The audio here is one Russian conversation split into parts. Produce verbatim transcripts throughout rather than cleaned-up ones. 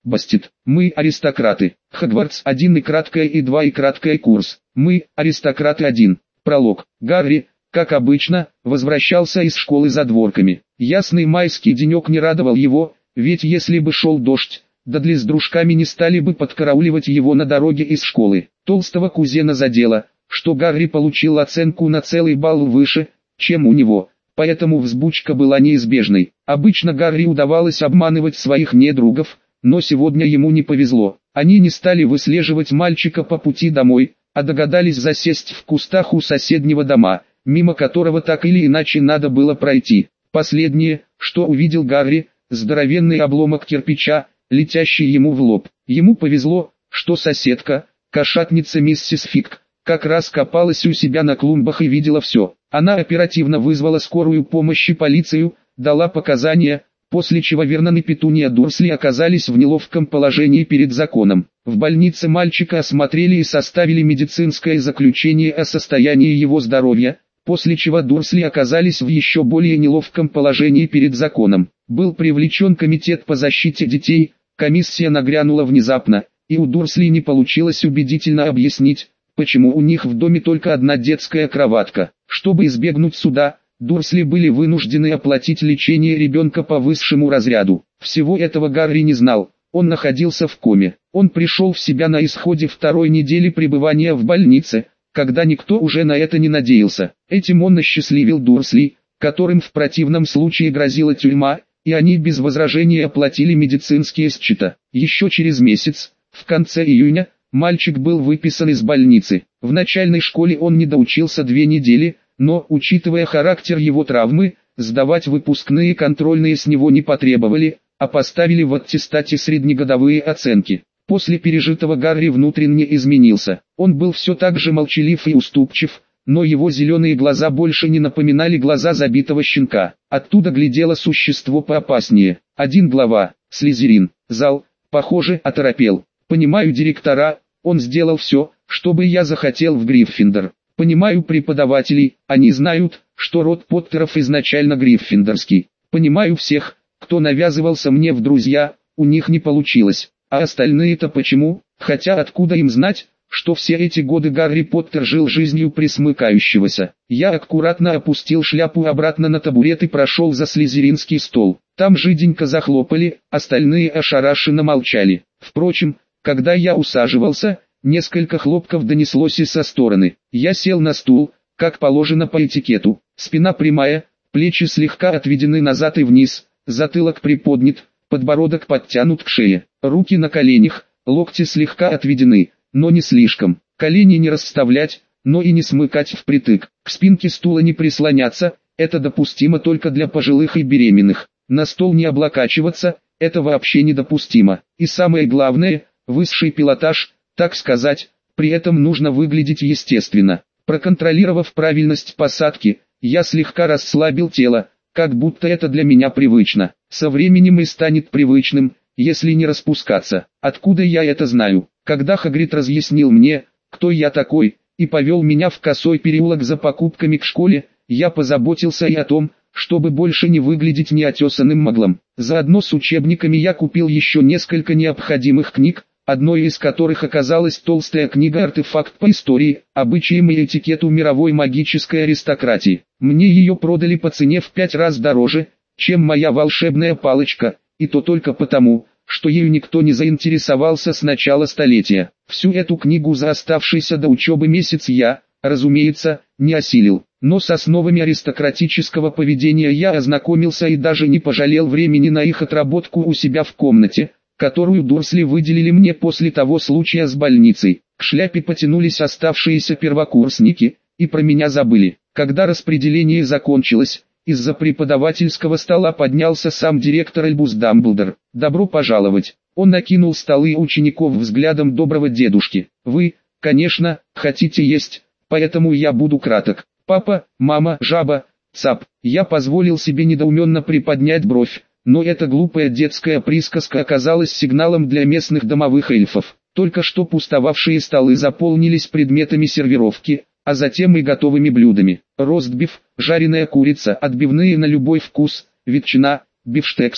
Бастет. Мы аристократы. Хогвартс один и краткое и два и краткое курс. Мы аристократы один. Пролог. Гарри, как обычно, возвращался из школы задворками. Ясный майский денек не радовал его, ведь если бы шел дождь, Дадли с дружками не стали бы подкарауливать его на дороге из школы. Толстого кузена задело, что Гарри получил оценку на целый балл выше, чем у него, поэтому взбучка была неизбежной. Обычно Гарри удавалось обманывать своих недругов, но сегодня ему не повезло. Они не стали выслеживать мальчика по пути домой, а догадались засесть в кустах у соседнего дома, мимо которого так или иначе надо было пройти. Последнее, что увидел Гарри, здоровенный обломок кирпича, летящий ему в лоб. Ему повезло, что соседка, кошатница миссис Фиг, как раз копалась у себя на клумбах и видела все. Она оперативно вызвала скорую помощь и полицию, дала показания, после чего Вернон и Петуния Дурсли оказались в неловком положении перед законом. В больнице мальчика осмотрели и составили медицинское заключение о состоянии его здоровья, после чего Дурсли оказались в еще более неловком положении перед законом. Был привлечен комитет по защите детей, комиссия нагрянула внезапно, и у Дурсли не получилось убедительно объяснить, почему у них в доме только одна детская кроватка. Чтобы избегнуть суда, Дурсли были вынуждены оплатить лечение ребенка по высшему разряду. Всего этого Гарри не знал, он находился в коме. Он пришел в себя на исходе второй недели пребывания в больнице, когда никто уже на это не надеялся. Этим он осчастливил Дурсли, которым в противном случае грозила тюрьма, и они без возражения оплатили медицинские счета. Еще через месяц, в конце июня, мальчик был выписан из больницы. В начальной школе он не доучился две недели, но, учитывая характер его травмы, сдавать выпускные контрольные с него не потребовали, а поставили в аттестате среднегодовые оценки. После пережитого Гарри внутренне изменился. Он был все так же молчалив и уступчив, но его зеленые глаза больше не напоминали глаза забитого щенка. Оттуда глядело существо поопаснее. Один глава, Слизерин. Зал, похоже, оторопел. Понимаю директора, он сделал все, чтобы я захотел в Гриффиндор. Понимаю преподавателей, они знают, что род Поттеров изначально гриффиндорский. Понимаю всех, кто навязывался мне в друзья, у них не получилось. А остальные-то почему? Хотя откуда им знать, что все эти годы Гарри Поттер жил жизнью присмыкающегося. Я аккуратно опустил шляпу обратно на табурет и прошел за слизеринский стол. Там жиденько захлопали, остальные ошарашенно молчали. Впрочем, когда я усаживался, несколько хлопков донеслось и со стороны. Я сел на стул, как положено по этикету. Спина прямая, плечи слегка отведены назад и вниз, затылок приподнят, подбородок подтянут к шее. Руки на коленях, локти слегка отведены, но не слишком. Колени не расставлять, но и не смыкать впритык. К спинке стула не прислоняться, это допустимо только для пожилых и беременных. На стол не облокачиваться, это вообще недопустимо. И самое главное, высший пилотаж, так сказать, при этом нужно выглядеть естественно. Проконтролировав правильность посадки, я слегка расслабил тело, как будто это для меня привычно. Со временем и станет привычным, если не распускаться. Откуда я это знаю? Когда Хагрид разъяснил мне, кто я такой, и повел меня в косой переулок за покупками к школе, я позаботился и о том, чтобы больше не выглядеть неотесанным маглом. Заодно с учебниками я купил еще несколько необходимых книг, одной из которых оказалась толстая книга «Артефакт по истории, обычаям и этикету мировой магической аристократии». Мне ее продали по цене в пять раз дороже, чем моя волшебная палочка, и то только потому, что ею никто не заинтересовался с начала столетия. Всю эту книгу за оставшийся до учебы месяц я, разумеется, не осилил. Но с основами аристократического поведения я ознакомился и даже не пожалел времени на их отработку у себя в комнате, которую Дурсли выделили мне после того случая с больницей. К шляпе потянулись оставшиеся первокурсники, и про меня забыли. Когда распределение закончилось, из-за преподавательского стола поднялся сам директор Альбус Дамблдор. «Добро пожаловать!» Он накинул столы учеников взглядом доброго дедушки. «Вы, конечно, хотите есть, поэтому я буду краток. Папа, мама, жаба, цап». Я позволил себе недоуменно приподнять бровь, но эта глупая детская присказка оказалась сигналом для местных домовых эльфов. Только что пустовавшие столы заполнились предметами сервировки, а затем и готовыми блюдами. Ростбиф, жареная курица, отбивные на любой вкус, ветчина, бифштексы,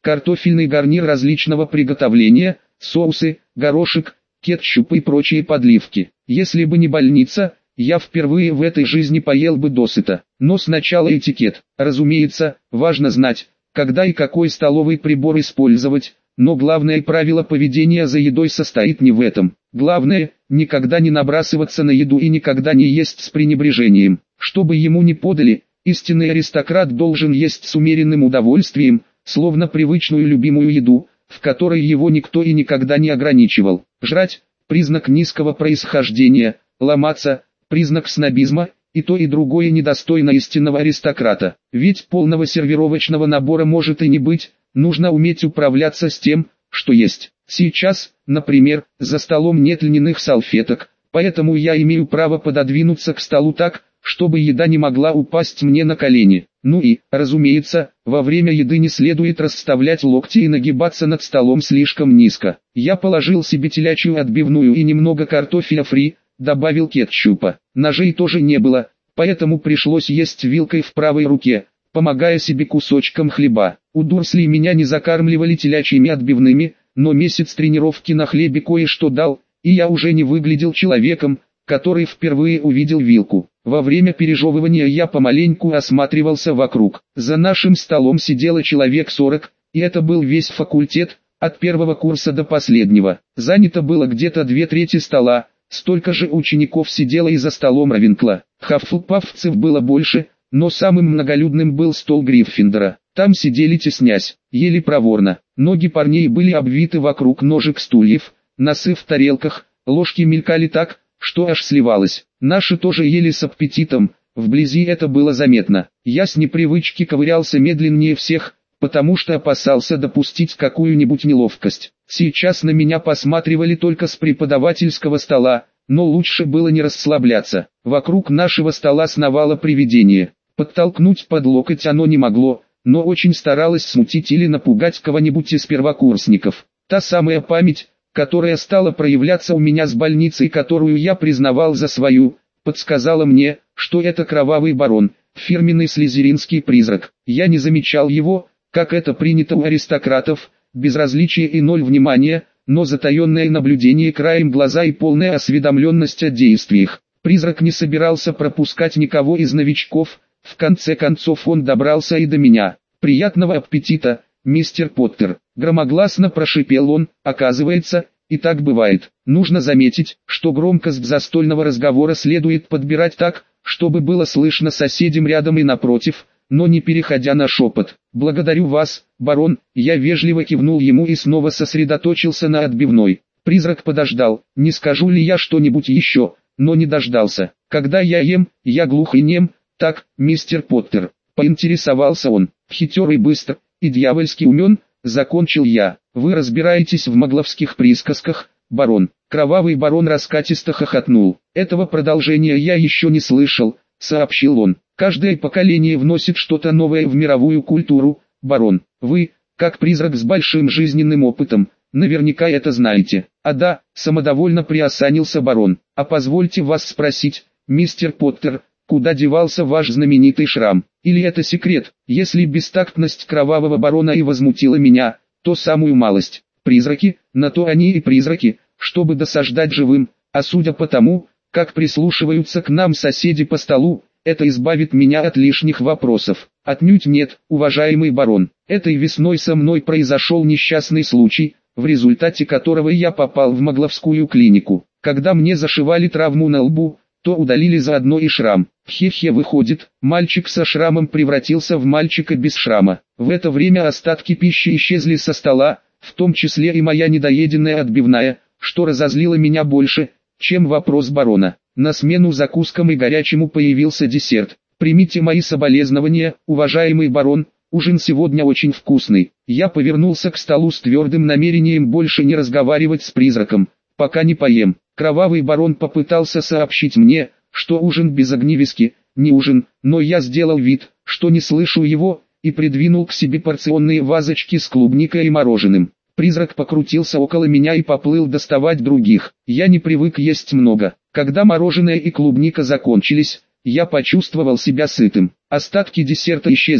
картофельный гарнир различного приготовления, соусы, горошек, кетчуп и прочие подливки. Если бы не больница, я впервые в этой жизни поел бы досыта. Но сначала этикет. Разумеется, важно знать, когда и какой столовый прибор использовать, но главное правило поведения за едой состоит не в этом. Главное, никогда не набрасываться на еду и никогда не есть с пренебрежением. Что бы ему ни подали, истинный аристократ должен есть с умеренным удовольствием, словно привычную любимую еду, в которой его никто и никогда не ограничивал. Жрать – признак низкого происхождения, ломаться – признак снобизма, и то и другое недостойно истинного аристократа. Ведь полного сервировочного набора может и не быть, нужно уметь управляться с тем, что есть. Сейчас, например, за столом нет льняных салфеток, поэтому я имею право пододвинуться к столу так, чтобы еда не могла упасть мне на колени. Ну и, разумеется, во время еды не следует расставлять локти и нагибаться над столом слишком низко. Я положил себе телячью отбивную и немного картофеля фри, добавил кетчупа. Ножей тоже не было, поэтому пришлось есть вилкой в правой руке, помогая себе кусочком хлеба. У Дурсли меня не закармливали телячьими отбивными, но месяц тренировки на хлебе кое-что дал, и я уже не выглядел человеком, который впервые увидел вилку. Во время пережевывания я помаленьку осматривался вокруг. За нашим столом сидело человек сорок, и это был весь факультет, от первого курса до последнего. Занято было где-то две трети стола, столько же учеников сидело и за столом Равенкла. Хаффлпафцев было больше, но самым многолюдным был стол Гриффиндора. Там сидели теснясь, ели проворно. Ноги парней были обвиты вокруг ножек стульев, носы в тарелках, ложки мелькали так, что аж сливалось. Наши тоже ели с аппетитом, вблизи это было заметно. Я с непривычки ковырялся медленнее всех, потому что опасался допустить какую-нибудь неловкость. Сейчас на меня посматривали только с преподавательского стола, но лучше было не расслабляться. Вокруг нашего стола сновало привидение. Подтолкнуть под локоть оно не могло, но очень старалось смутить или напугать кого-нибудь из первокурсников. Та самая память, которая стала проявляться у меня с больницей, которую я признавал за свою, подсказала мне, что это кровавый барон, фирменный слизеринский призрак. Я не замечал его, как это принято у аристократов, безразличие и ноль внимания, но затаенное наблюдение краем глаза и полная осведомленность о действиях. Призрак не собирался пропускать никого из новичков, в конце концов он добрался и до меня. «Приятного аппетита, мистер Поттер!» Громогласно прошипел он. Оказывается, и так бывает. Нужно заметить, что громкость застольного разговора следует подбирать так, чтобы было слышно соседям рядом и напротив, но не переходя на шепот. «Благодарю вас, барон», я вежливо кивнул ему и снова сосредоточился на отбивной. Призрак подождал, не скажу ли я что-нибудь еще, но не дождался. «Когда я ем, я глух и нем, так, мистер Поттер», поинтересовался он. «Хитер и быстр, и дьявольски умен», закончил я. «Вы разбираетесь в магловских присказках, барон?» Кровавый барон раскатисто хохотнул. «Этого продолжения я еще не слышал», сообщил он. «Каждое поколение вносит что-то новое в мировую культуру, барон. Вы, как призрак с большим жизненным опытом, наверняка это знаете». «А да», самодовольно приосанился барон. «А позвольте вас спросить, мистер Поттер, куда девался ваш знаменитый шрам? Или это секрет?» Если бестактность кровавого барона и возмутила меня, то самую малость. Призраки, на то они и призраки, чтобы досаждать живым, а судя по тому, как прислушиваются к нам соседи по столу, это избавит меня от лишних вопросов. Отнюдь нет, уважаемый барон. Этой весной со мной произошел несчастный случай, в результате которого я попал в магловскую клинику. Когда мне зашивали травму на лбу, то удалили заодно и шрам. Хе-хе, выходит, мальчик со шрамом превратился в мальчика без шрама. В это время остатки пищи исчезли со стола, в том числе и моя недоеденная отбивная, что разозлило меня больше, чем вопрос барона. На смену закускам и горячему появился десерт. «Примите мои соболезнования, уважаемый барон, ужин сегодня очень вкусный». Я повернулся к столу с твердым намерением больше не разговаривать с призраком, пока не поем. Кровавый барон попытался сообщить мне, что ужин без огневиски, не ужин, но я сделал вид, что не слышу его, и придвинул к себе порционные вазочки с клубникой и мороженым. Призрак покрутился около меня и поплыл доставать других. Я не привык есть много. Когда мороженое и клубника закончились, я почувствовал себя сытым. Остатки десерта исчезли,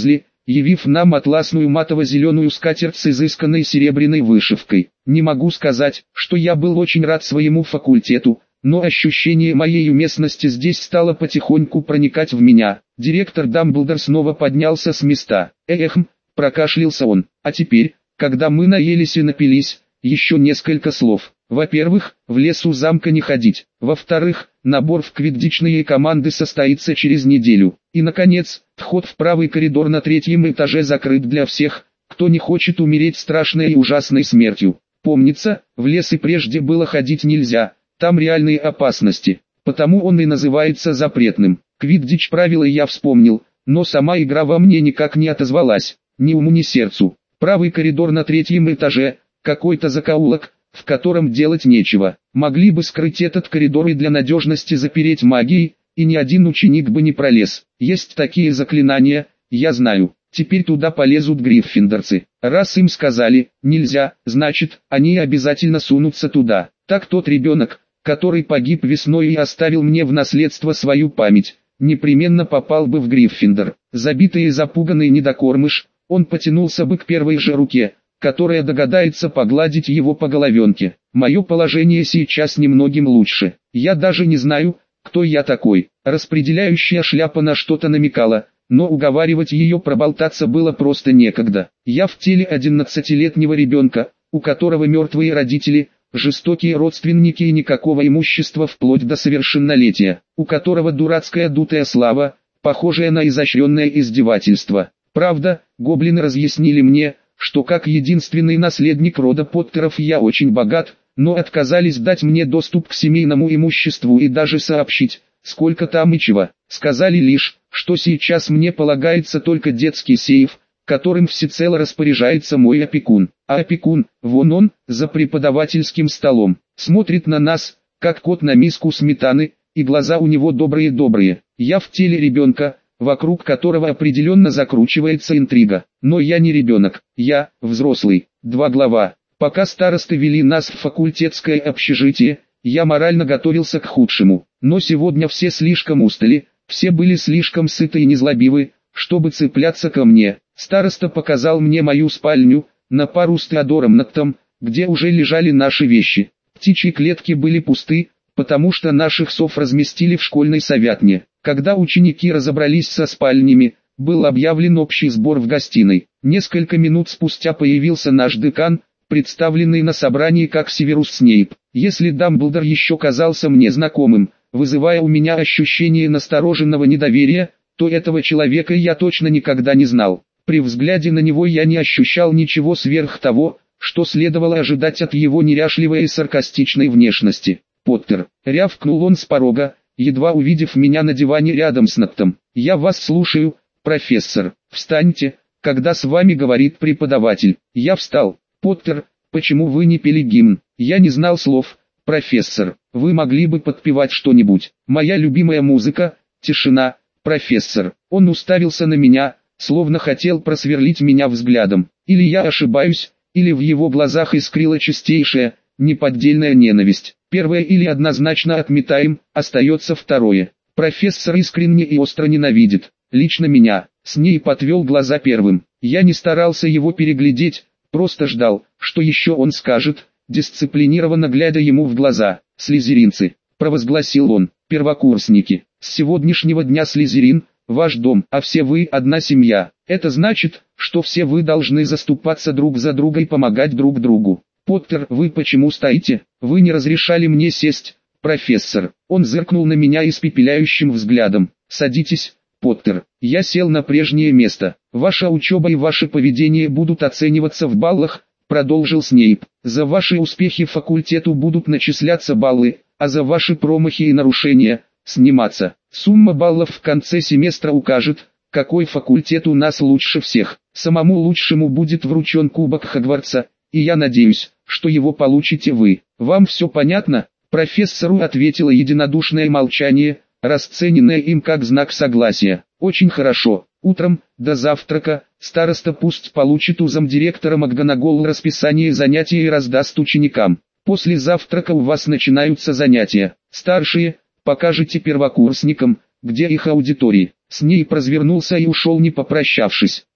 явив нам атласную матово-зеленую скатерть с изысканной серебряной вышивкой. Не могу сказать, что я был очень рад своему факультету, но ощущение моей уместности здесь стало потихоньку проникать в меня. Директор Дамблдор снова поднялся с места. «Эхм», — прокашлялся он, — «а теперь, когда мы наелись и напились, еще несколько слов. Во-первых, в лесу замка не ходить. Во-вторых, набор в квиддичные команды состоится через неделю. И, наконец, вход в правый коридор на третьем этаже закрыт для всех, кто не хочет умереть страшной и ужасной смертью. Помнится, в лес и прежде было ходить нельзя, там реальные опасности, потому он и называется запретным. Квиддич правила я вспомнил, но сама игра во мне никак не отозвалась, ни уму ни сердцу. Правый коридор на третьем этаже, какой-то закоулок, в котором делать нечего. Могли бы скрыть этот коридор и для надежности запереть магией, и ни один ученик бы не пролез. Есть такие заклинания, я знаю. Теперь туда полезут гриффиндорцы. Раз им сказали, нельзя, значит, они обязательно сунутся туда. Так тот ребенок, который погиб весной и оставил мне в наследство свою память, непременно попал бы в Гриффиндор. Забитый и запуганный недокормыш, он потянулся бы к первой же руке, которая догадается погладить его по головенке. Мое положение сейчас немногим лучше. Я даже не знаю, кто я такой. Распределяющая шляпа на что-то намекала, но уговаривать ее проболтаться было просто некогда. Я в теле одиннадцатилетнего ребенка, у которого мертвые родители, жестокие родственники и никакого имущества вплоть до совершеннолетия, у которого дурацкая дутая слава, похожая на изощренное издевательство. Правда, гоблины разъяснили мне, что как единственный наследник рода Поттеров я очень богат, но отказались дать мне доступ к семейному имуществу и даже сообщить, сколько там и чего. Сказали лишь, что сейчас мне полагается только детский сейф, которым всецело распоряжается мой опекун. А опекун, вон он, за преподавательским столом, смотрит на нас, как кот на миску сметаны, и глаза у него добрые-добрые. Я в теле ребенка, вокруг которого определенно закручивается интрига. Но я не ребенок, я взрослый. Два глава. Пока старосты вели нас в факультетское общежитие, я морально готовился к худшему. Но сегодня все слишком устали, все были слишком сыты и незлобивы, чтобы цепляться ко мне. Староста показал мне мою спальню, на пару с Теодором Ноктом, где уже лежали наши вещи. Птичьи клетки были пусты, потому что наших сов разместили в школьной совятне. Когда ученики разобрались со спальнями, был объявлен общий сбор в гостиной. Несколько минут спустя появился наш декан, представленный на собрании как Северус Снейп. Если Дамблдор еще казался мне знакомым, вызывая у меня ощущение настороженного недоверия, то этого человека я точно никогда не знал. При взгляде на него я не ощущал ничего сверх того, что следовало ожидать от его неряшливой и саркастичной внешности. «Поттер», — рявкнул он с порога, едва увидев меня на диване рядом с Ноктом. «Я вас слушаю, профессор. Встаньте, когда с вами говорит преподаватель». Я встал. «Поттер, почему вы не пели гимн?» «Я не знал слов, профессор. Вы могли бы подпевать что-нибудь?» «Моя любимая музыка, тишина, профессор». Он уставился на меня, словно хотел просверлить меня взглядом. Или я ошибаюсь, или в его глазах искрила чистейшая, неподдельная ненависть. Первое или однозначно отметаем, остается второе. Профессор искренне и остро ненавидит. Лично меня. Снейп отвел глаза первым. Я не старался его переглядеть, просто ждал, что еще он скажет, дисциплинированно глядя ему в глаза. «Слизеринцы», — провозгласил он, — «первокурсники, с сегодняшнего дня Слизерин — ваш дом, а все вы одна семья. Это значит, что все вы должны заступаться друг за друга и помогать друг другу. Поттер, вы почему стоите? Вы не разрешали мне сесть, профессор». Он зыркнул на меня испепеляющим взглядом. «Садитесь, Поттер». Я сел на прежнее место. «Ваша учеба и ваше поведение будут оцениваться в баллах», — продолжил Снейп. «За ваши успехи факультету будут начисляться баллы, а за ваши промахи и нарушения — сниматься. Сумма баллов в конце семестра укажет, какой факультет у нас лучше всех. Самому лучшему будет вручен кубок Хогвартса, и я надеюсь, что его получите вы. Вам все понятно?» Профессору ответило единодушное молчание, расцененное им как знак согласия. «Очень хорошо. Утром, до завтрака, староста пусть получит у замдиректора МакГонагал расписание занятий и раздаст ученикам. После завтрака у вас начинаются занятия. Старшие, покажите первокурсникам, где их аудитории». Снейп развернулся и ушел не попрощавшись.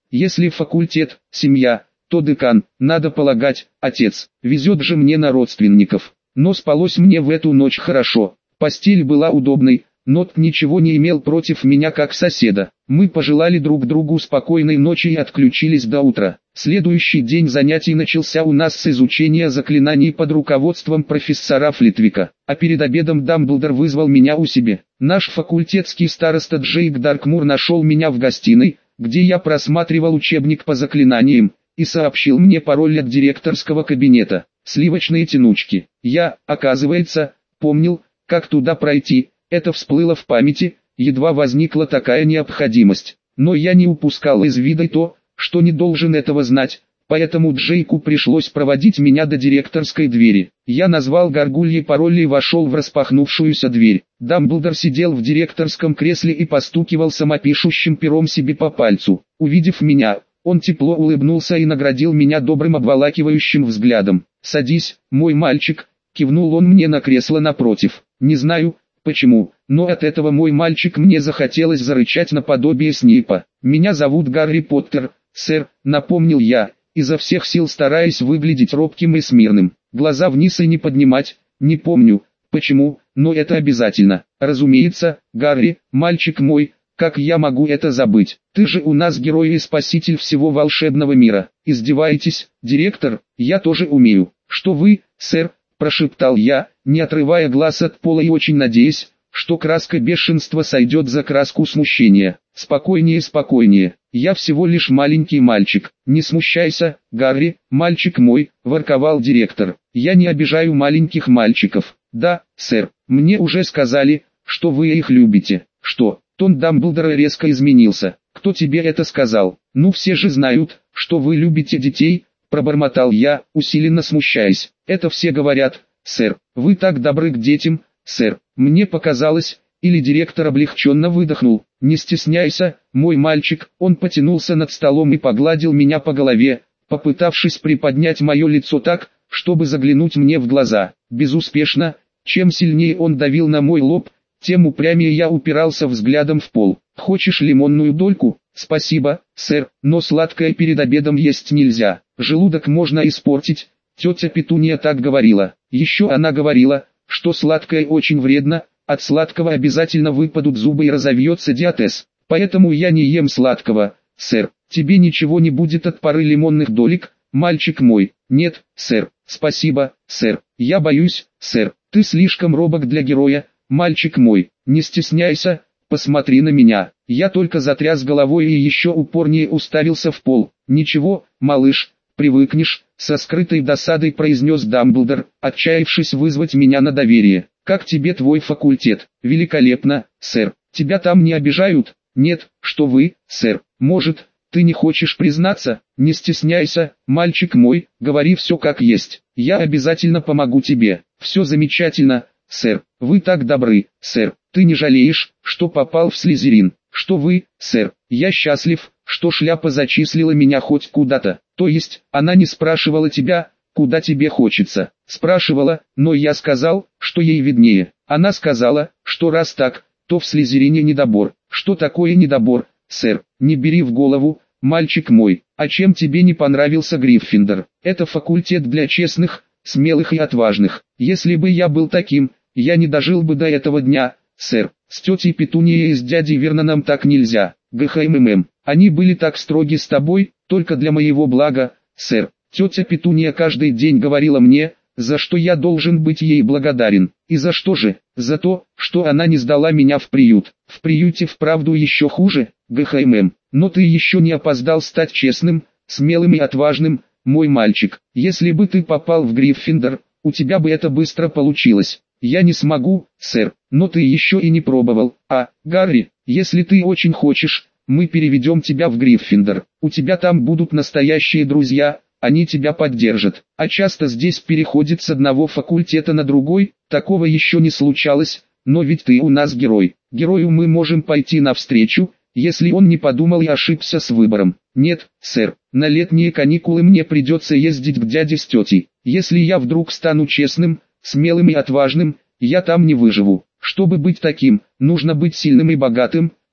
Если факультет, семья, то декан, надо полагать, отец. Везет же мне на родственников. Но спалось мне в эту ночь хорошо. Постель была удобной, Нот ничего не имел против меня как соседа. Мы пожелали друг другу спокойной ночи и отключились до утра. Следующий день занятий начался у нас с изучения заклинаний под руководством профессора Флитвика. А перед обедом Дамблдор вызвал меня у себя. Наш факультетский староста Джейк Даркмур нашел меня в гостиной, где я просматривал учебник по заклинаниям, и сообщил мне пароль от директорского кабинета. Сливочные тянучки. Я, оказывается, помнил, как туда пройти. Это всплыло в памяти, едва возникла такая необходимость. Но я не упускал из вида то, что не должен этого знать, поэтому Джейку пришлось проводить меня до директорской двери. Я назвал горгульи пароль и вошел в распахнувшуюся дверь. Дамблдор сидел в директорском кресле и постукивал самопишущим пером себе по пальцу. Увидев меня, он тепло улыбнулся и наградил меня добрым обволакивающим взглядом. «Садись, мой мальчик», — кивнул он мне на кресло напротив. «Не знаю, почему, но от этого мой мальчик мне захотелось зарычать наподобие Снейпа. Меня зовут Гарри Поттер, сэр», — напомнил я, изо всех сил стараясь выглядеть робким и смирным. Глаза вниз и не поднимать, не помню, почему, но это обязательно. Разумеется, Гарри, мальчик мой, как я могу это забыть? Ты же у нас герой и спаситель всего волшебного мира. Издеваетесь, директор? Я тоже умею. Что вы, сэр? Прошептал я, не отрывая глаз от пола и очень надеясь, что краска бешенства сойдет за краску смущения. Спокойнее, спокойнее, я всего лишь маленький мальчик. Не смущайся, Гарри, мальчик мой, ворковал директор. Я не обижаю маленьких мальчиков. Да, сэр, мне уже сказали, что вы их любите. Что? Тон Дамблдора резко изменился. Кто тебе это сказал? Ну все же знают, что вы любите детей, пробормотал я, усиленно смущаясь. Это все говорят, сэр. Вы так добры к детям, сэр. Мне показалось, или директор облегченно выдохнул. Не стесняйся, мой мальчик. Он потянулся над столом и погладил меня по голове, попытавшись приподнять мое лицо так, чтобы заглянуть мне в глаза. Безуспешно. Чем сильнее он давил на мой лоб, тем упрямее я упирался взглядом в пол. «Хочешь лимонную дольку?» «Спасибо, сэр, но сладкое перед обедом есть нельзя. Желудок можно испортить». Тетя Петуния так говорила. Еще она говорила, что сладкое очень вредно, от сладкого обязательно выпадут зубы и разовьется диатез. Поэтому я не ем сладкого, сэр. Тебе ничего не будет от пары лимонных долек, мальчик мой. Нет, сэр. Спасибо, сэр. Я боюсь, сэр. Ты слишком робок для героя. Мальчик мой, не стесняйся, посмотри на меня. Я только затряс головой и еще упорнее уставился в пол. Ничего, малыш, привыкнешь, со скрытой досадой произнес Дамблдор, отчаявшись вызвать меня на доверие. Как тебе твой факультет? Великолепно, сэр. Тебя там не обижают? Нет, что вы, сэр. Может, ты не хочешь признаться? Не стесняйся, мальчик мой, говори все как есть. Я обязательно помогу тебе. Все замечательно, сэр. Вы так добры, сэр. Ты не жалеешь, что попал в Слизерин? Что вы, сэр? Я счастлив, что шляпа зачислила меня хоть куда-то. То есть, она не спрашивала тебя, куда тебе хочется. Спрашивала, но я сказал, что ей виднее. Она сказала, что раз так, то в Слизерине недобор. Что такое недобор, сэр? Не бери в голову, мальчик мой. А чем тебе не понравился Гриффиндор? Это факультет для честных, смелых и отважных. Если бы я был таким, я не дожил бы до этого дня, сэр. С тетей Петунией и с дядей Верноном так нельзя. ГХММ. Они были так строги с тобой, только для моего блага, сэр. Тетя Петуния каждый день говорила мне, за что я должен быть ей благодарен. И за что же? За то, что она не сдала меня в приют. В приюте вправду еще хуже, ГХММ. Но ты еще не опоздал стать честным, смелым и отважным, мой мальчик. Если бы ты попал в Гриффиндор, у тебя бы это быстро получилось. Я не смогу, сэр, но ты еще и не пробовал. А, Гарри, если ты очень хочешь, мы переведем тебя в Гриффиндор. У тебя там будут настоящие друзья, они тебя поддержат. А часто здесь переходит с одного факультета на другой, такого еще не случалось, но ведь ты у нас герой. Герою мы можем пойти навстречу, если он не подумал и ошибся с выбором. Нет, сэр, на летние каникулы мне придется ездить к дяде с тетей. Если я вдруг стану честным, смелым и отважным, я там не выживу. Чтобы быть таким, нужно быть сильным и богатым,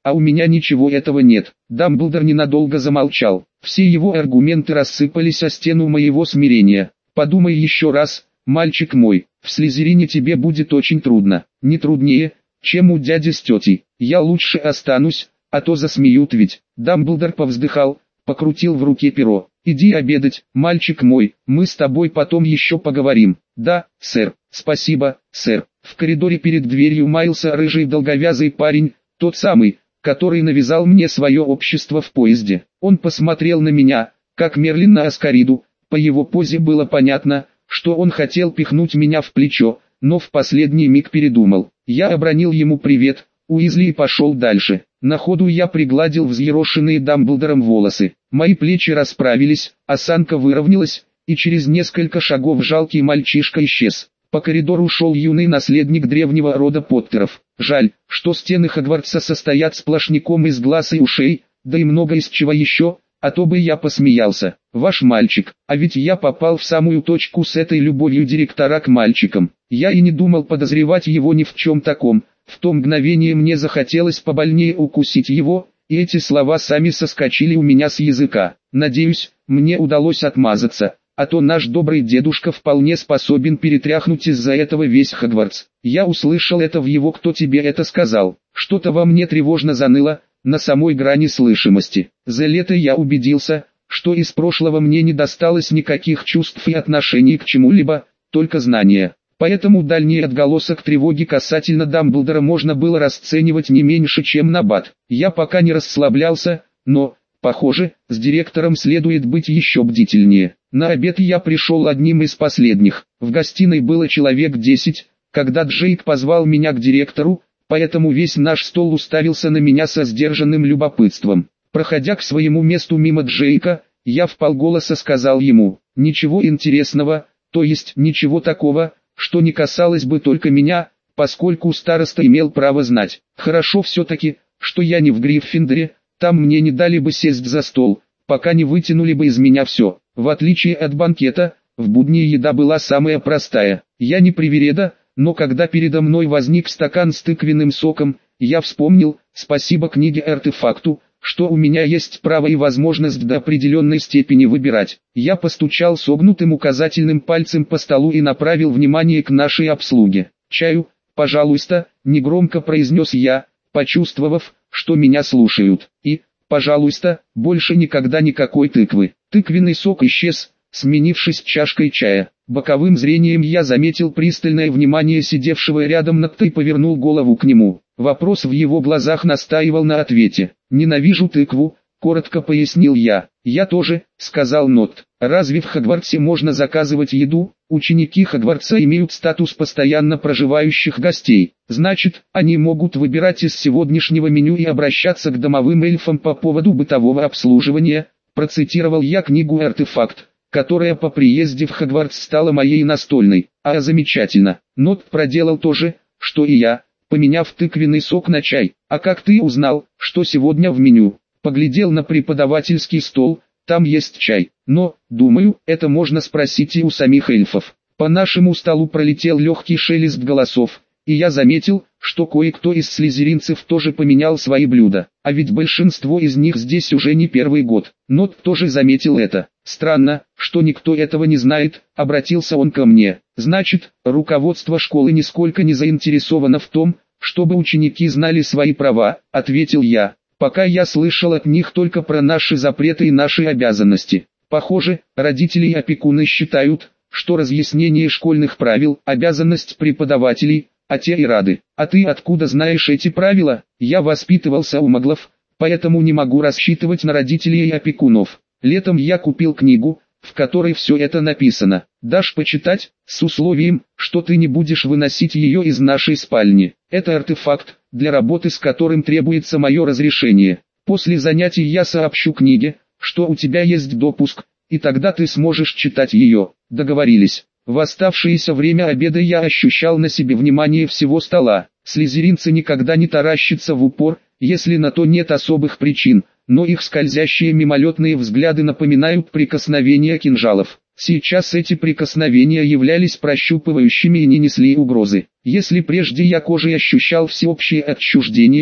а у меня ничего этого нет. Дамблдор ненадолго замолчал. Все его аргументы рассыпались о стену моего смирения. Подумай еще раз, мальчик мой, в Слизерине тебе будет очень трудно. Не труднее, чем у дяди с тетей. Я лучше останусь, а то засмеют ведь. Дамблдор повздыхал, покрутил в руке перо. Иди обедать, мальчик мой, мы с тобой потом еще поговорим. Да, сэр, спасибо, сэр. В коридоре перед дверью маялся рыжий долговязый парень, тот самый, который навязал мне свое общество в поезде. Он посмотрел на меня, как Мерлин на Аскариду. По его позе было понятно, что он хотел пихнуть меня в плечо, но в последний миг передумал. Я обронил ему привет, Уизли, и пошел дальше. На ходу я пригладил взъерошенные Дамблдором волосы. Мои плечи расправились, осанка выровнялась, и через несколько шагов жалкий мальчишка исчез. По коридору шел юный наследник древнего рода Поттеров. Жаль, что стены Хогвартса состоят сплошняком из глаз и ушей, да и много из чего еще, а то бы я посмеялся. Ваш мальчик, а ведь я попал в самую точку с этой любовью директора к мальчикам. Я и не думал подозревать его ни в чем таком. В то мгновение мне захотелось побольнее укусить его, и эти слова сами соскочили у меня с языка. Надеюсь, мне удалось отмазаться, а то наш добрый дедушка вполне способен перетряхнуть из-за этого весь Хогвартс. Я услышал это в его «Кто тебе это сказал?». Что-то во мне тревожно заныло, на самой грани слышимости. За лето я убедился, что из прошлого мне не досталось никаких чувств и отношений к чему-либо, только знания. Поэтому дальний отголосок тревоги касательно Дамблдора можно было расценивать не меньше, чем набат. Я пока не расслаблялся, но, похоже, с директором следует быть еще бдительнее. На обед я пришел одним из последних. В гостиной было человек десять, когда Джейк позвал меня к директору, поэтому весь наш стол уставился на меня со сдержанным любопытством. Проходя к своему месту мимо Джейка, я вполголоса сказал ему: «Ничего интересного, то есть ничего такого, что не касалось бы только меня, поскольку староста имел право знать. Хорошо все-таки, что я не в Гриффиндоре, там мне не дали бы сесть за стол, пока не вытянули бы из меня все. В отличие от банкета, в будни еда была самая простая. Я не привереда, но когда передо мной возник стакан с тыквенным соком, я вспомнил, спасибо книге-артефакту, что у меня есть право и возможность до определенной степени выбирать. Я постучал согнутым указательным пальцем по столу и направил внимание к нашей обслуге. «Чаю, пожалуйста», — негромко произнес я, почувствовав, что меня слушают. И, пожалуйста, больше никогда никакой тыквы. Тыквенный сок исчез, сменившись чашкой чая. Боковым зрением я заметил пристальное внимание сидевшего рядом Нотта и повернул голову к нему. Вопрос в его глазах настаивал на ответе. «Ненавижу тыкву», — коротко пояснил я. «Я тоже», — сказал Нотт. «Разве в Хогвартсе можно заказывать еду? Ученики Хогвартса имеют статус постоянно проживающих гостей. Значит, они могут выбирать из сегодняшнего меню и обращаться к домовым эльфам по поводу бытового обслуживания», — процитировал я книгу «Артефакт», которая по приезде в Хогвартс стала моей настольной. А замечательно. Нотт проделал то же, что и я, поменяв тыквенный сок на чай. «А как ты узнал, что сегодня в меню?» Поглядел на преподавательский стол, там есть чай. Но, думаю, это можно спросить и у самих эльфов. По нашему столу пролетел легкий шелест голосов, и я заметил, что кое-кто из слизеринцев тоже поменял свои блюда. А ведь большинство из них здесь уже не первый год. Нотт тоже заметил это. «Странно, что никто этого не знает», — обратился он ко мне. «Значит, руководство школы нисколько не заинтересовано в том, чтобы ученики знали свои права», — ответил я. «Пока я слышал от них только про наши запреты и наши обязанности. Похоже, родители и опекуны считают, что разъяснение школьных правил – обязанность преподавателей, а те и рады. А ты откуда знаешь эти правила? Я воспитывался у маглов, поэтому не могу рассчитывать на родителей и опекунов. Летом я купил книгу, в которой все это написано. Дашь почитать, с условием, что ты не будешь выносить ее из нашей спальни. Это артефакт, для работы с которым требуется мое разрешение. После занятий я сообщу книге, что у тебя есть допуск, и тогда ты сможешь читать ее. Договорились». В оставшееся время обеда я ощущал на себе внимание всего стола. Слизеринцы никогда не таращатся в упор, если на то нет особых причин, но их скользящие мимолетные взгляды напоминают прикосновения кинжалов. Сейчас эти прикосновения являлись прощупывающими и не несли угрозы. Если прежде я кожей ощущал всеобщее отчуждение,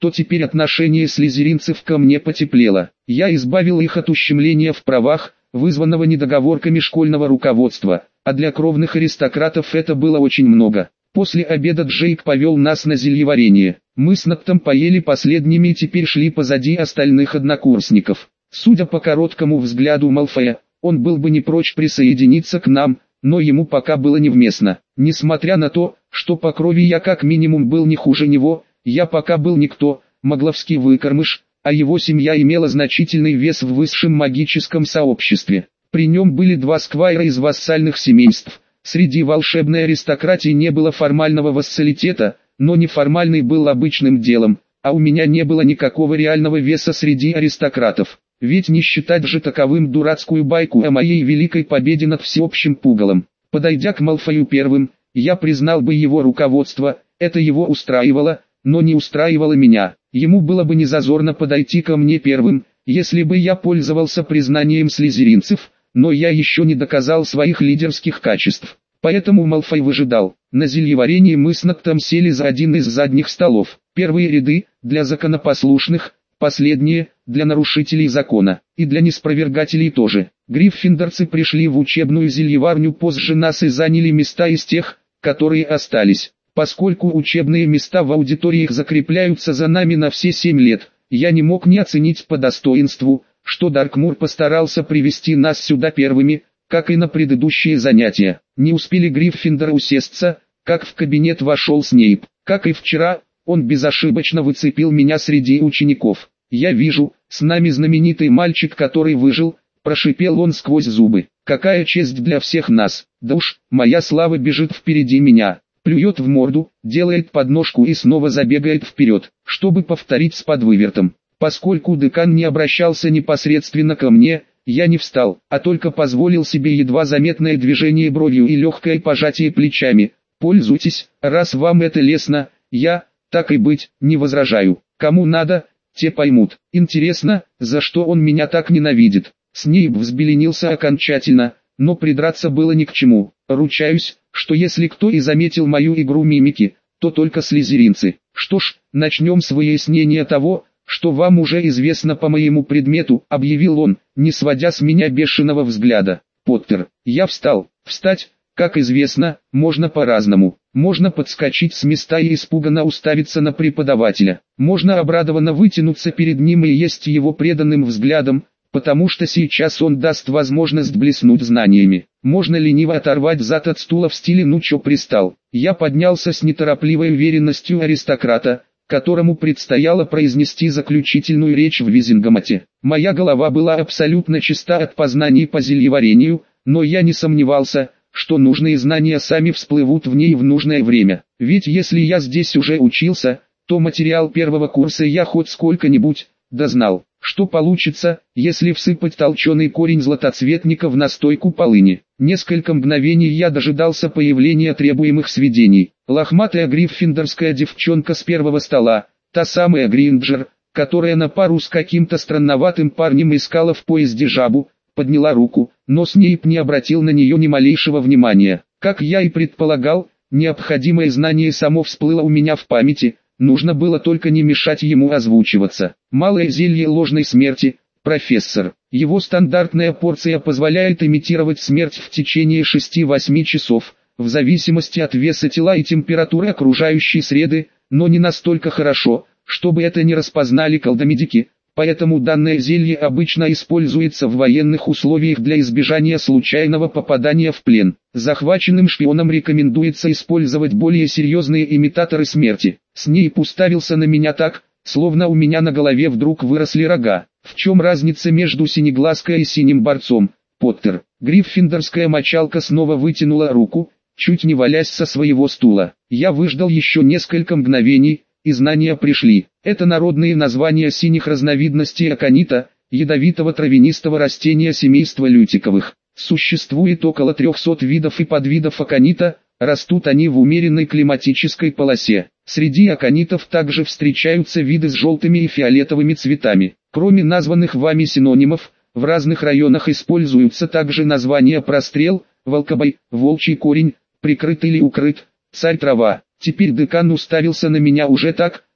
то теперь отношение слизеринцев ко мне потеплело. Я избавил их от ущемления в правах, вызванного недоговорками школьного руководства, а для кровных аристократов это было очень много. После обеда Джейк повел нас на зельеварение. Мы с Наттом поели последними и теперь шли позади остальных однокурсников. Судя по короткому взгляду Малфоя, он был бы не прочь присоединиться к нам, но ему пока было невместно. Несмотря на то, что по крови я как минимум был не хуже него, я пока был никто, могловский выкормыш, а его семья имела значительный вес в высшем магическом сообществе. При нем были два сквайра из вассальных семейств. Среди волшебной аристократии не было формального вассалитета, но неформальный был обычным делом, а у меня не было никакого реального веса среди аристократов. Ведь не считать же таковым дурацкую байку о моей великой победе над всеобщим пугалом. Подойдя к Малфою первым, я признал бы его руководство, это его устраивало, но не устраивало меня. Ему было бы незазорно подойти ко мне первым, если бы я пользовался признанием слизеринцев, но я еще не доказал своих лидерских качеств. Поэтому Малфой выжидал. На зельеварении мы с Наттом сели за один из задних столов. Первые ряды – для законопослушных, последние – для нарушителей закона, и для неспровергателей тоже. Гриффиндорцы пришли в учебную зельеварню позже нас и заняли места из тех, которые остались. Поскольку учебные места в аудиториях закрепляются за нами на все семь лет, я не мог не оценить по достоинству, что Даркмур постарался привести нас сюда первыми, как и на предыдущие занятия. Не успели Гриффиндоры усесться, как в кабинет вошел Снейп. Как и вчера, он безошибочно выцепил меня среди учеников. «Я вижу, с нами знаменитый мальчик, который выжил», – прошипел он сквозь зубы. «Какая честь для всех нас! Да уж, моя слава бежит впереди меня». Плюет в морду, делает подножку и снова забегает вперед, чтобы повторить с подвывертом. Поскольку декан не обращался непосредственно ко мне, я не встал, а только позволил себе едва заметное движение бровью и легкое пожатие плечами. Пользуйтесь, раз вам это лестно, я, так и быть, не возражаю. Кому надо, те поймут. Интересно, за что он меня так ненавидит. Снейп взбеленился окончательно, но придраться было ни к чему. Ручаюсь, что если кто и заметил мою игру мимики, то только слизеринцы. Что ж, начнем с выяснения того, что вам уже известно по моему предмету, объявил он, не сводя с меня бешеного взгляда. Поттер, я встал. Встать, как известно, можно по-разному. Можно подскочить с места и испуганно уставиться на преподавателя. Можно обрадованно вытянуться перед ним и есть его преданным взглядом, потому что сейчас он даст возможность блеснуть знаниями. Можно лениво оторвать зад от стула в стиле «ну чё пристал». Я поднялся с неторопливой уверенностью аристократа, которому предстояло произнести заключительную речь в Визингамате. Моя голова была абсолютно чиста от познаний по зельеварению, но я не сомневался, что нужные знания сами всплывут в ней в нужное время. Ведь если я здесь уже учился, то материал первого курса я хоть сколько-нибудь дознал. Что получится, если всыпать толченый корень златоцветника в настойку полыни? Несколько мгновений я дожидался появления требуемых сведений. Лохматая гриффиндорская девчонка с первого стола, та самая Гринджер, которая на пару с каким-то странноватым парнем искала в поезде жабу, подняла руку, но Снейп не обратил на нее ни малейшего внимания. Как я и предполагал, необходимое знание само всплыло у меня в памяти. Нужно было только не мешать ему озвучиваться. Малое зелье ложной смерти, профессор. Его стандартная порция позволяет имитировать смерть в течение шести-восьми часов, в зависимости от веса тела и температуры окружающей среды, но не настолько хорошо, чтобы это не распознали колдомедики. Поэтому данное зелье обычно используется в военных условиях для избежания случайного попадания в плен. Захваченным шпионам рекомендуется использовать более серьезные имитаторы смерти. Снейп уставился на меня так, словно у меня на голове вдруг выросли рога. В чем разница между синеглазкой и синим борцом, Поттер? Гриффиндорская мочалка снова вытянула руку, чуть не валясь со своего стула. Я выждал еще несколько мгновений, и знания пришли. Это народные названия синих разновидностей аконита, ядовитого травянистого растения семейства лютиковых. Существует около трехсот видов и подвидов аконита, растут они в умеренной климатической полосе. Среди аконитов также встречаются виды с желтыми и фиолетовыми цветами. Кроме названных вами синонимов, в разных районах используются также названия прострел, волкобой, волчий корень, прикрыт или укрыт, царь трава. Теперь декан уставился на меня уже так,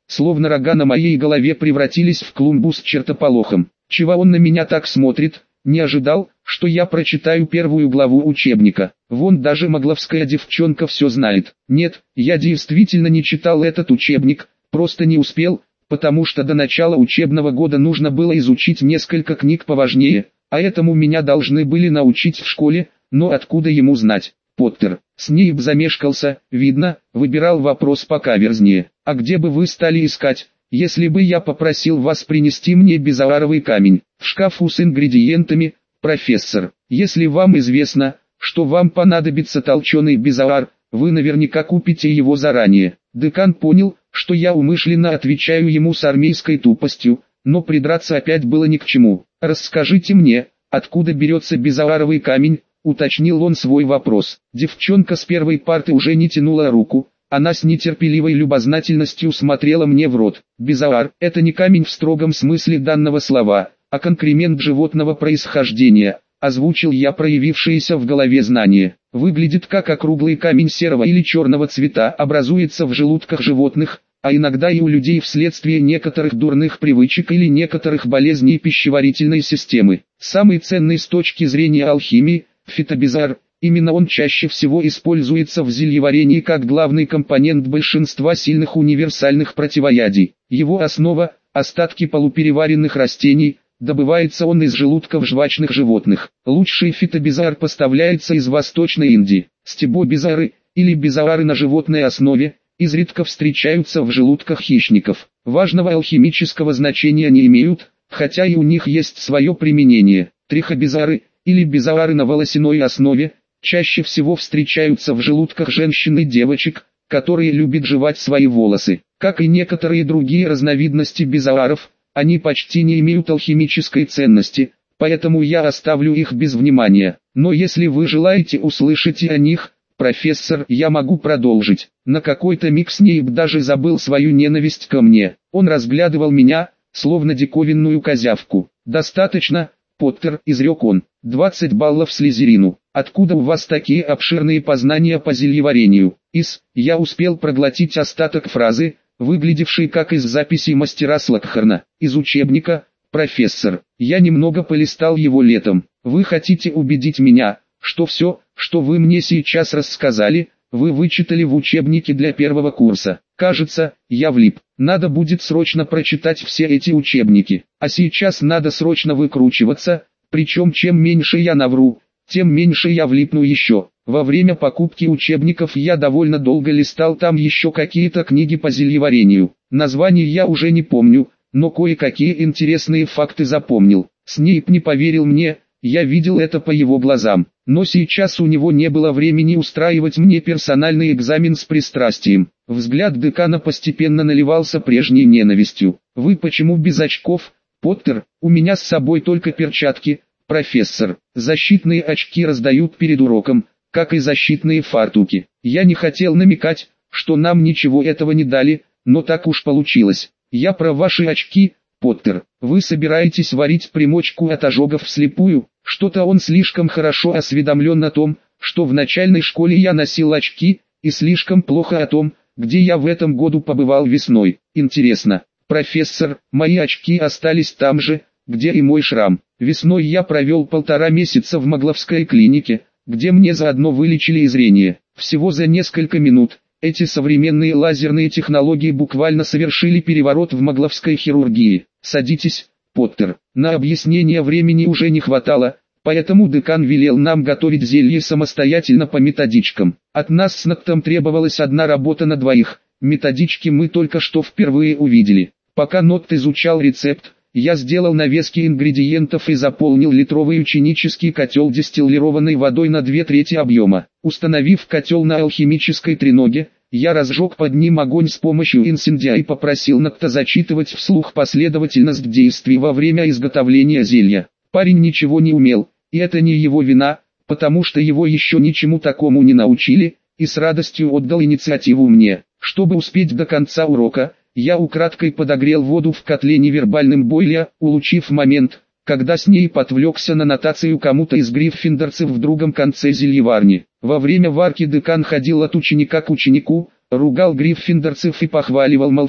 словно рога на моей голове превратились в клумбу с чертополохом. Чего он на меня так смотрит? Не ожидал, что я прочитаю первую главу учебника. Вон даже могловская девчонка все знает. Нет, я действительно не читал этот учебник, просто не успел, потому что до начала учебного года нужно было изучить несколько книг поважнее, а этому меня должны были научить в школе, но откуда ему знать? Поттер. Снейп замешкался, видно, выбирал вопрос покаверзнее. А где бы вы стали искать, если бы я попросил вас принести мне безаларовый камень? В шкафу с ингредиентами, профессор. Если вам известно, что вам понадобится толченый безалар, вы наверняка купите его заранее. Декан понял, что я умышленно отвечаю ему с армейской тупостью, но придраться опять было ни к чему. «Расскажите мне, откуда берется безаларовый камень?» — уточнил он свой вопрос. Девчонка с первой парты уже не тянула руку, она с нетерпеливой любознательностью смотрела мне в рот. Безалар — это не камень в строгом смысле данного слова, а конкремент животного происхождения, озвучил я проявившееся в голове знание. Выглядит как округлый камень серого или черного цвета, образуется в желудках животных, а иногда и у людей вследствие некоторых дурных привычек или некоторых болезней пищеварительной системы. Самый ценный с точки зрения алхимии – фитобизар. Именно он чаще всего используется в зельеварении как главный компонент большинства сильных универсальных противоядий. Его основа – остатки полупереваренных растений, добывается он из желудков жвачных животных. Лучший фитобизар поставляется из Восточной Индии. Стебобизары, или безалары на животной основе, изредка встречаются в желудках хищников. Важного алхимического значения не имеют, хотя и у них есть свое применение. Трихобизары, или безалары на волосяной основе, чаще всего встречаются в желудках женщин и девочек, которые любят жевать свои волосы. Как и некоторые другие разновидности безаларов, они почти не имеют алхимической ценности, поэтому я оставлю их без внимания. Но если вы желаете услышать о них, профессор, я могу продолжить. На какой-то миг Снейп даже забыл свою ненависть ко мне. Он разглядывал меня, словно диковинную козявку. «Достаточно, Поттер», — изрек он. «двадцать баллов Слизерину. Откуда у вас такие обширные познания по зельеварению?» Из «Я успел проглотить остаток фразы, выглядевший как из записей мастера Слокхарна. Из учебника, профессор. Я немного полистал его летом. Вы хотите убедить меня, что все, что вы мне сейчас рассказали, вы вычитали в учебнике для первого курса? Кажется, я влип. Надо будет срочно прочитать все эти учебники. А сейчас надо срочно выкручиваться, причем чем меньше я навру, тем меньше я влипну еще. Во время покупки учебников я довольно долго листал там еще какие-то книги по зельеварению. Названий я уже не помню, но кое-какие интересные факты запомнил. Снейп не поверил мне, я видел это по его глазам. Но сейчас у него не было времени устраивать мне персональный экзамен с пристрастием. Взгляд декана постепенно наливался прежней ненавистью. «Вы почему без очков, Поттер? У меня с собой только перчатки, профессор. Защитные очки раздают перед уроком, как и защитные фартуки. Я не хотел намекать, что нам ничего этого не дали, но так уж получилось. Я про ваши очки, Поттер. Вы собираетесь варить примочку от ожогов вслепую?» Что-то он слишком хорошо осведомлен о том, что в начальной школе я носил очки, и слишком плохо о том, где я в этом году побывал весной. Интересно, профессор, мои очки остались там же, где и мой шрам. Весной я провел полтора месяца в Могловской клинике, где мне заодно вылечили и зрение. Всего за несколько минут. Эти современные лазерные технологии буквально совершили переворот в могловской хирургии. Садитесь, Поттер. На объяснение времени уже не хватало, поэтому декан велел нам готовить зелье самостоятельно по методичкам. От нас с Ноктом требовалась одна работа на двоих, методички мы только что впервые увидели. Пока Нокт изучал рецепт, я сделал навески ингредиентов и заполнил литровый ученический котел дистиллированной водой на две трети объема. Установив котел на алхимической треноге, я разжег под ним огонь с помощью инсендия и попросил Нокта зачитывать вслух последовательность действий во время изготовления зелья. Парень ничего не умел, и это не его вина, потому что его еще ничему такому не научили, и с радостью отдал инициативу мне. Чтобы успеть до конца урока, я украдкой подогрел воду в котле невербальным бойле, улучив момент, когда Снейп отвлекся на нотацию кому-то из гриффиндорцев в другом конце зельеварни. Во время варки декан ходил от ученика к ученику, ругал гриффиндорцев и похваливал Малфоя,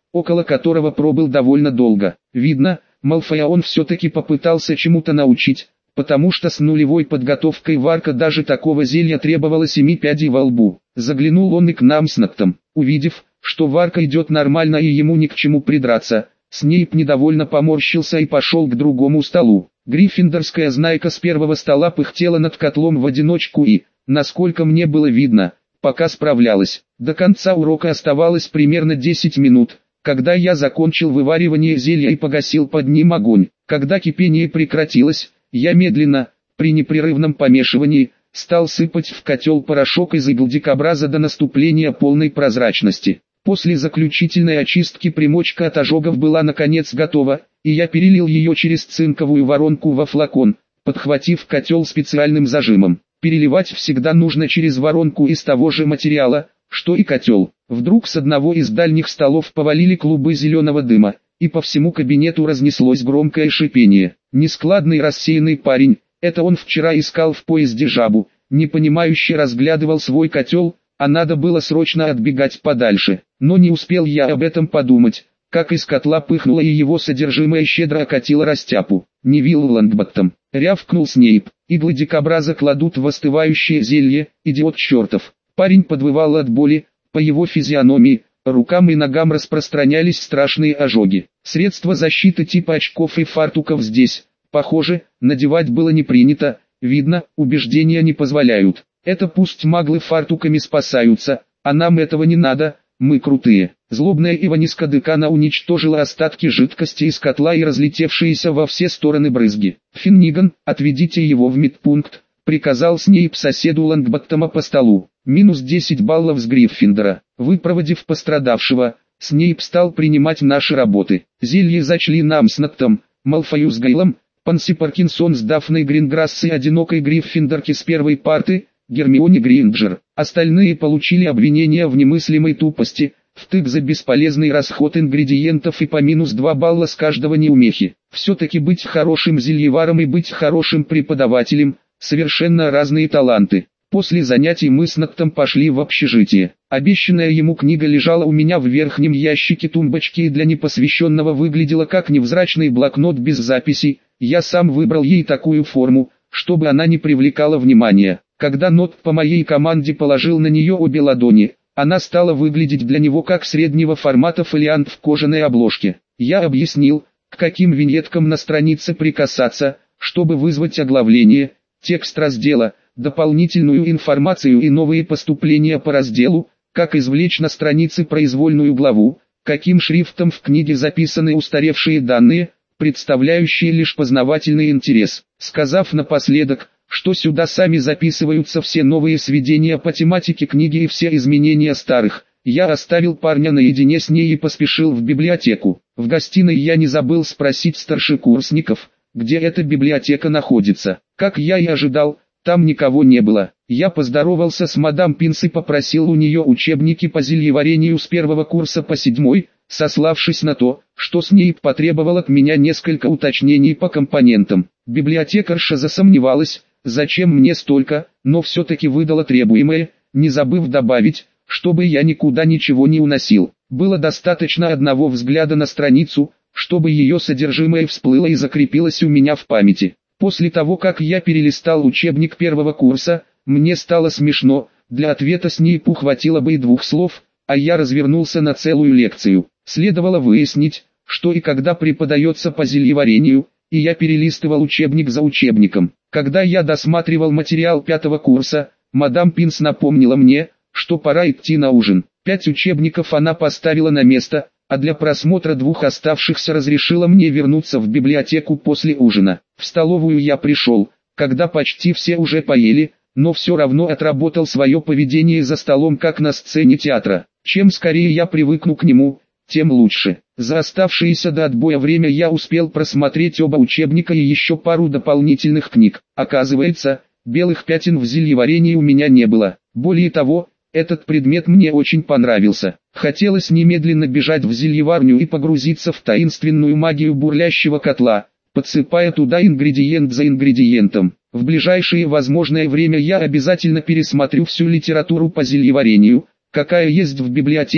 около которого пробыл довольно долго. Видно, Малфоя он все-таки попытался чему-то научить, потому что с нулевой подготовкой варка даже такого зелья требовало семи пядей во лбу. Заглянул он и к нам с Ноктом. Увидев, что варка идет нормально и ему ни к чему придраться, Снейп недовольно поморщился и пошел к другому столу. Гриффиндорская знайка с первого стола пыхтела над котлом в одиночку и, насколько мне было видно, пока справлялась. До конца урока оставалось примерно десять минут, когда я закончил вываривание зелья и погасил под ним огонь. Когда кипение прекратилось, я медленно, при непрерывном помешивании, стал сыпать в котел порошок из игл-дикобраза до наступления полной прозрачности. После заключительной очистки примочка от ожогов была наконец готова, и я перелил ее через цинковую воронку во флакон, подхватив котел специальным зажимом. Переливать всегда нужно через воронку из того же материала, что и котел. Вдруг с одного из дальних столов повалили клубы зеленого дыма, и по всему кабинету разнеслось громкое шипение. Нескладный рассеянный парень, это он вчера искал в поезде жабу, непонимающе разглядывал свой котел, а надо было срочно отбегать подальше. Но не успел я об этом подумать, как из котла пыхнуло и его содержимое щедро окатило растяпу. «Невилл Лонгботтом», — рявкнул Снейп, — «иглы дикобраза кладут в остывающее зелье, идиот чертов». Парень подвывал от боли, по его физиономии, рукам и ногам распространялись страшные ожоги. Средства защиты типа очков и фартуков здесь, похоже, надевать было не принято, видно, убеждения не позволяют. Это пусть маглы фартуками спасаются, а нам этого не надо, мы крутые. Злобная Иваниска Декана уничтожила остатки жидкости из котла и разлетевшиеся во все стороны брызги. «Финниган, отведите его в медпункт», — приказал Снейп соседу Лонгботтома по столу. Минус десять баллов с Гриффиндора. Выпроводив пострадавшего, Снейп стал принимать наши работы. Зелье зачли нам с Ноктом, Малфою с Гейлом, Панси Паркинсон с Дафной Гринграсс и одинокой Гриффиндорки с первой парты, Гермионе Гринджер. Остальные получили обвинения в немыслимой тупости, втык за бесполезный расход ингредиентов и по минус два балла с каждого неумехи. Все-таки быть хорошим зельеваром и быть хорошим преподавателем – совершенно разные таланты. После занятий мы с Ноктом пошли в общежитие. Обещанная ему книга лежала у меня в верхнем ящике тумбочки и для непосвященного выглядела как невзрачный блокнот без записей. Я сам выбрал ей такую форму, чтобы она не привлекала внимания. Когда Нот по моей команде положил на нее обе ладони, она стала выглядеть для него как среднего формата фолиант в кожаной обложке. Я объяснил, к каким виньеткам на странице прикасаться, чтобы вызвать оглавление, текст раздела, дополнительную информацию и новые поступления по разделу, как извлечь на странице произвольную главу, каким шрифтом в книге записаны устаревшие данные, представляющие лишь познавательный интерес. Сказав напоследок, что сюда сами записываются все новые сведения по тематике книги и все изменения старых, я оставил парня наедине с ней и поспешил в библиотеку. В гостиной я не забыл спросить старшекурсников, где эта библиотека находится. Как я и ожидал, там никого не было. Я поздоровался с мадам Пинс и попросил у нее учебники по зельеварению с первого курса по седьмой, сославшись на то, что с ней потребовал от меня несколько уточнений по компонентам. Библиотекарша засомневалась, зачем мне столько, но все-таки выдала требуемое, не забыв добавить, чтобы я никуда ничего не уносил. Было достаточно одного взгляда на страницу, чтобы ее содержимое всплыло и закрепилось у меня в памяти. После того, как я перелистал учебник первого курса, мне стало смешно, для ответа Снейпу хватило бы и двух слов, а я развернулся на целую лекцию. Следовало выяснить, что и когда преподается по зельеварению, и я перелистывал учебник за учебником. Когда я досматривал материал пятого курса, мадам Пинс напомнила мне, что пора идти на ужин. Пять учебников она поставила на место, а для просмотра двух оставшихся разрешила мне вернуться в библиотеку после ужина. В столовую я пришел, когда почти все уже поели, но все равно отработал свое поведение за столом как на сцене театра. Чем скорее я привыкну к нему, тем лучше. За оставшееся до отбоя время я успел просмотреть оба учебника и еще пару дополнительных книг. Оказывается, белых пятен в зельеварении у меня не было. Более того, этот предмет мне очень понравился. Хотелось немедленно бежать в зельеварню и погрузиться в таинственную магию бурлящего котла, подсыпая туда ингредиент за ингредиентом. В ближайшее возможное время я обязательно пересмотрю всю литературу по зельеварению, какая есть в библиотеке,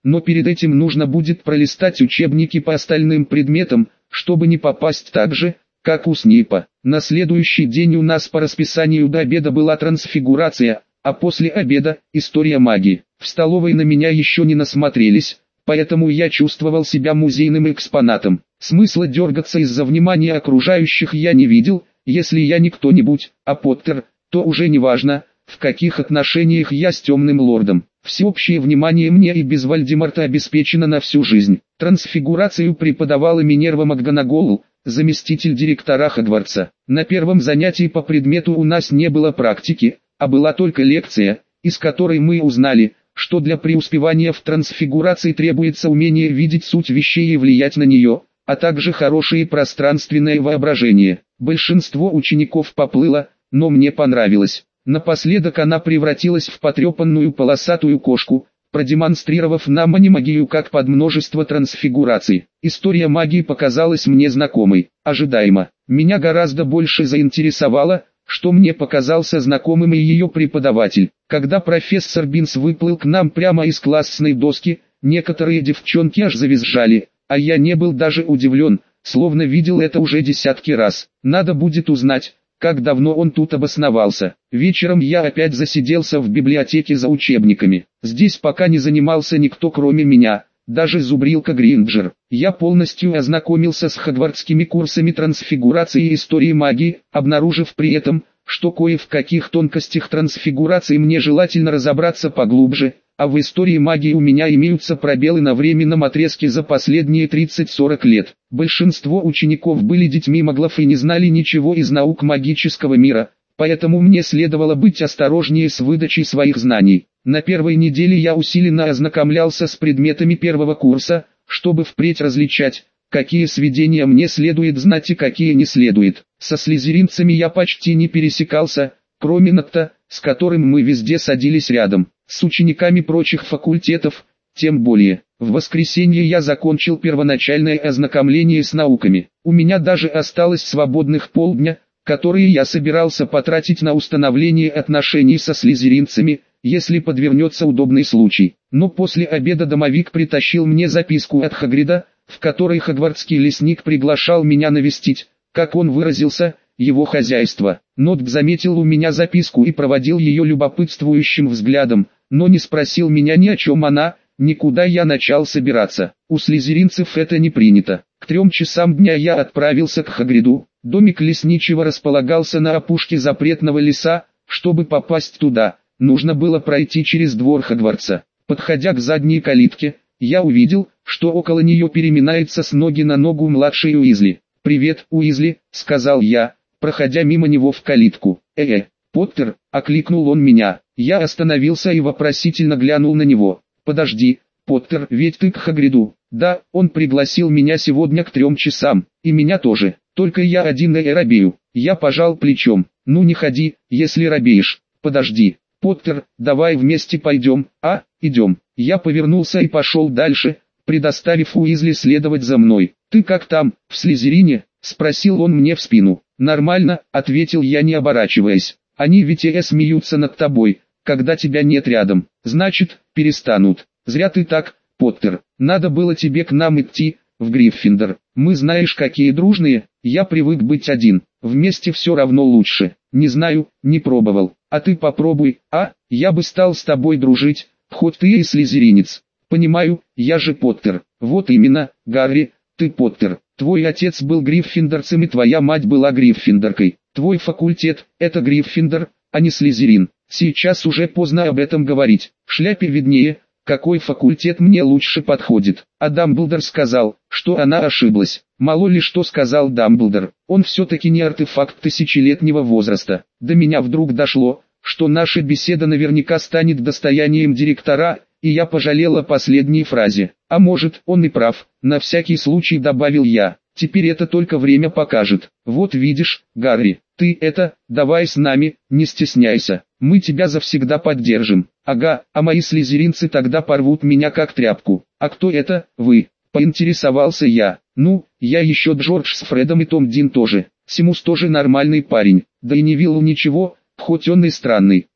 но перед этим нужно будет пролистать учебники по остальным предметам, чтобы не попасть так же, как у Снейпа. На следующий день у нас по расписанию до обеда была трансфигурация, а после обеда – история магии. В столовой на меня еще не насмотрелись, поэтому я чувствовал себя музейным экспонатом. Смысла дергаться из-за внимания окружающих я не видел, если я не кто-нибудь, а Поттер, то уже не важно, в каких отношениях я с темным лордом. Всеобщее внимание мне и без Вальдемарта обеспечено на всю жизнь. Трансфигурацию преподавала Минерва МакГонагall, заместитель директора Хогвартса. На первом занятии по предмету у нас не было практики, а была только лекция, из которой мы узнали, что для преуспевания в трансфигурации требуется умение видеть суть вещей и влиять на нее, а также хорошее пространственное воображение. Большинство учеников поплыло, но мне понравилось. Напоследок она превратилась в потрепанную полосатую кошку, продемонстрировав нам анимагию как подмножество трансфигураций. История магии показалась мне знакомой, ожидаемо. Меня гораздо больше заинтересовало, что мне показался знакомым и ее преподаватель. Когда профессор Бинс выплыл к нам прямо из классной доски, некоторые девчонки аж завизжали, а я не был даже удивлен, словно видел это уже десятки раз. Надо будет узнать, как давно он тут обосновался. Вечером я опять засиделся в библиотеке за учебниками. Здесь пока не занимался никто кроме меня, даже зубрилка Гринджер. Я полностью ознакомился с хогвартскими курсами трансфигурации и истории магии, обнаружив при этом, что кое в каких тонкостях трансфигурации мне желательно разобраться поглубже, а в истории магии у меня имеются пробелы на временном отрезке за последние тридцать-сорок лет. Большинство учеников были детьми маглов и не знали ничего из наук магического мира, поэтому мне следовало быть осторожнее с выдачей своих знаний. На первой неделе я усиленно ознакомлялся с предметами первого курса, чтобы впредь различать, какие сведения мне следует знать и какие не следует. Со слизеринцами я почти не пересекался, кроме Нотта, с которым мы везде садились рядом. С учениками прочих факультетов, тем более. В воскресенье я закончил первоначальное ознакомление с науками. У меня даже осталось свободных полдня, которые я собирался потратить на установление отношений со слизеринцами, если подвернется удобный случай. Но после обеда домовик притащил мне записку от Хагрида, в которой хогвартский лесник приглашал меня навестить, как он выразился, его хозяйство. Нотт заметил у меня записку и проводил ее любопытствующим взглядом, но не спросил меня ни о чем она, ни куда я начал собираться. У слизеринцев это не принято. К трем часам дня я отправился к Хагриду. Домик лесничего располагался на опушке запретного леса. Чтобы попасть туда, нужно было пройти через двор Хогвартса. Подходя к задней калитке, я увидел, что около нее переминается с ноги на ногу младший Уизли. «Привет, Уизли», — сказал я, проходя мимо него в калитку. «Э-э, Поттер», — окликнул он меня. Я остановился и вопросительно глянул на него. «Подожди, Поттер, ведь ты к Хагриду?» «Да, он пригласил меня сегодня к трем часам, и меня тоже, только я один и робею». Я пожал плечом. «Ну не ходи, если робеешь. Подожди, Поттер, давай вместе пойдем». «А, идем». Я повернулся и пошел дальше, предоставив Уизли следовать за мной. «Ты как там, в Слизерине?» — спросил он мне в спину. «Нормально», — ответил я, не оборачиваясь. «Они ведь и смеются над тобой, когда тебя нет рядом. Значит, перестанут. Зря ты так, Поттер. Надо было тебе к нам идти, в Гриффиндор. Мы знаешь какие дружные, я привык быть один. Вместе все равно лучше. Не знаю, не пробовал. А ты попробуй, а? Я бы стал с тобой дружить, хоть ты и слизеринец». «Понимаю, я же Поттер». «Вот именно, Гарри, ты Поттер. Твой отец был гриффиндорцем и твоя мать была гриффиндоркой. Твой факультет – это Гриффиндор, а не Слизерин. Сейчас уже поздно об этом говорить. Шляпе виднее, какой факультет мне лучше подходит». А Дамблдор сказал, что она ошиблась. Мало ли что сказал Дамблдор. Он все-таки не артефакт тысячелетнего возраста. До меня вдруг дошло, что наша беседа наверняка станет достоянием директора, и я пожалел о последней фразе. А может, он и прав, на всякий случай добавил я. Теперь это только время покажет. Вот видишь, Гарри, ты это, давай с нами, не стесняйся. Мы тебя завсегда поддержим. Ага, а мои слизеринцы тогда порвут меня как тряпку. А кто это, вы? Поинтересовался я. Ну, я еще Джордж с Фредом и Том Дин тоже. Симус тоже нормальный парень. Да и Невиллу ничего, хоть он и странный.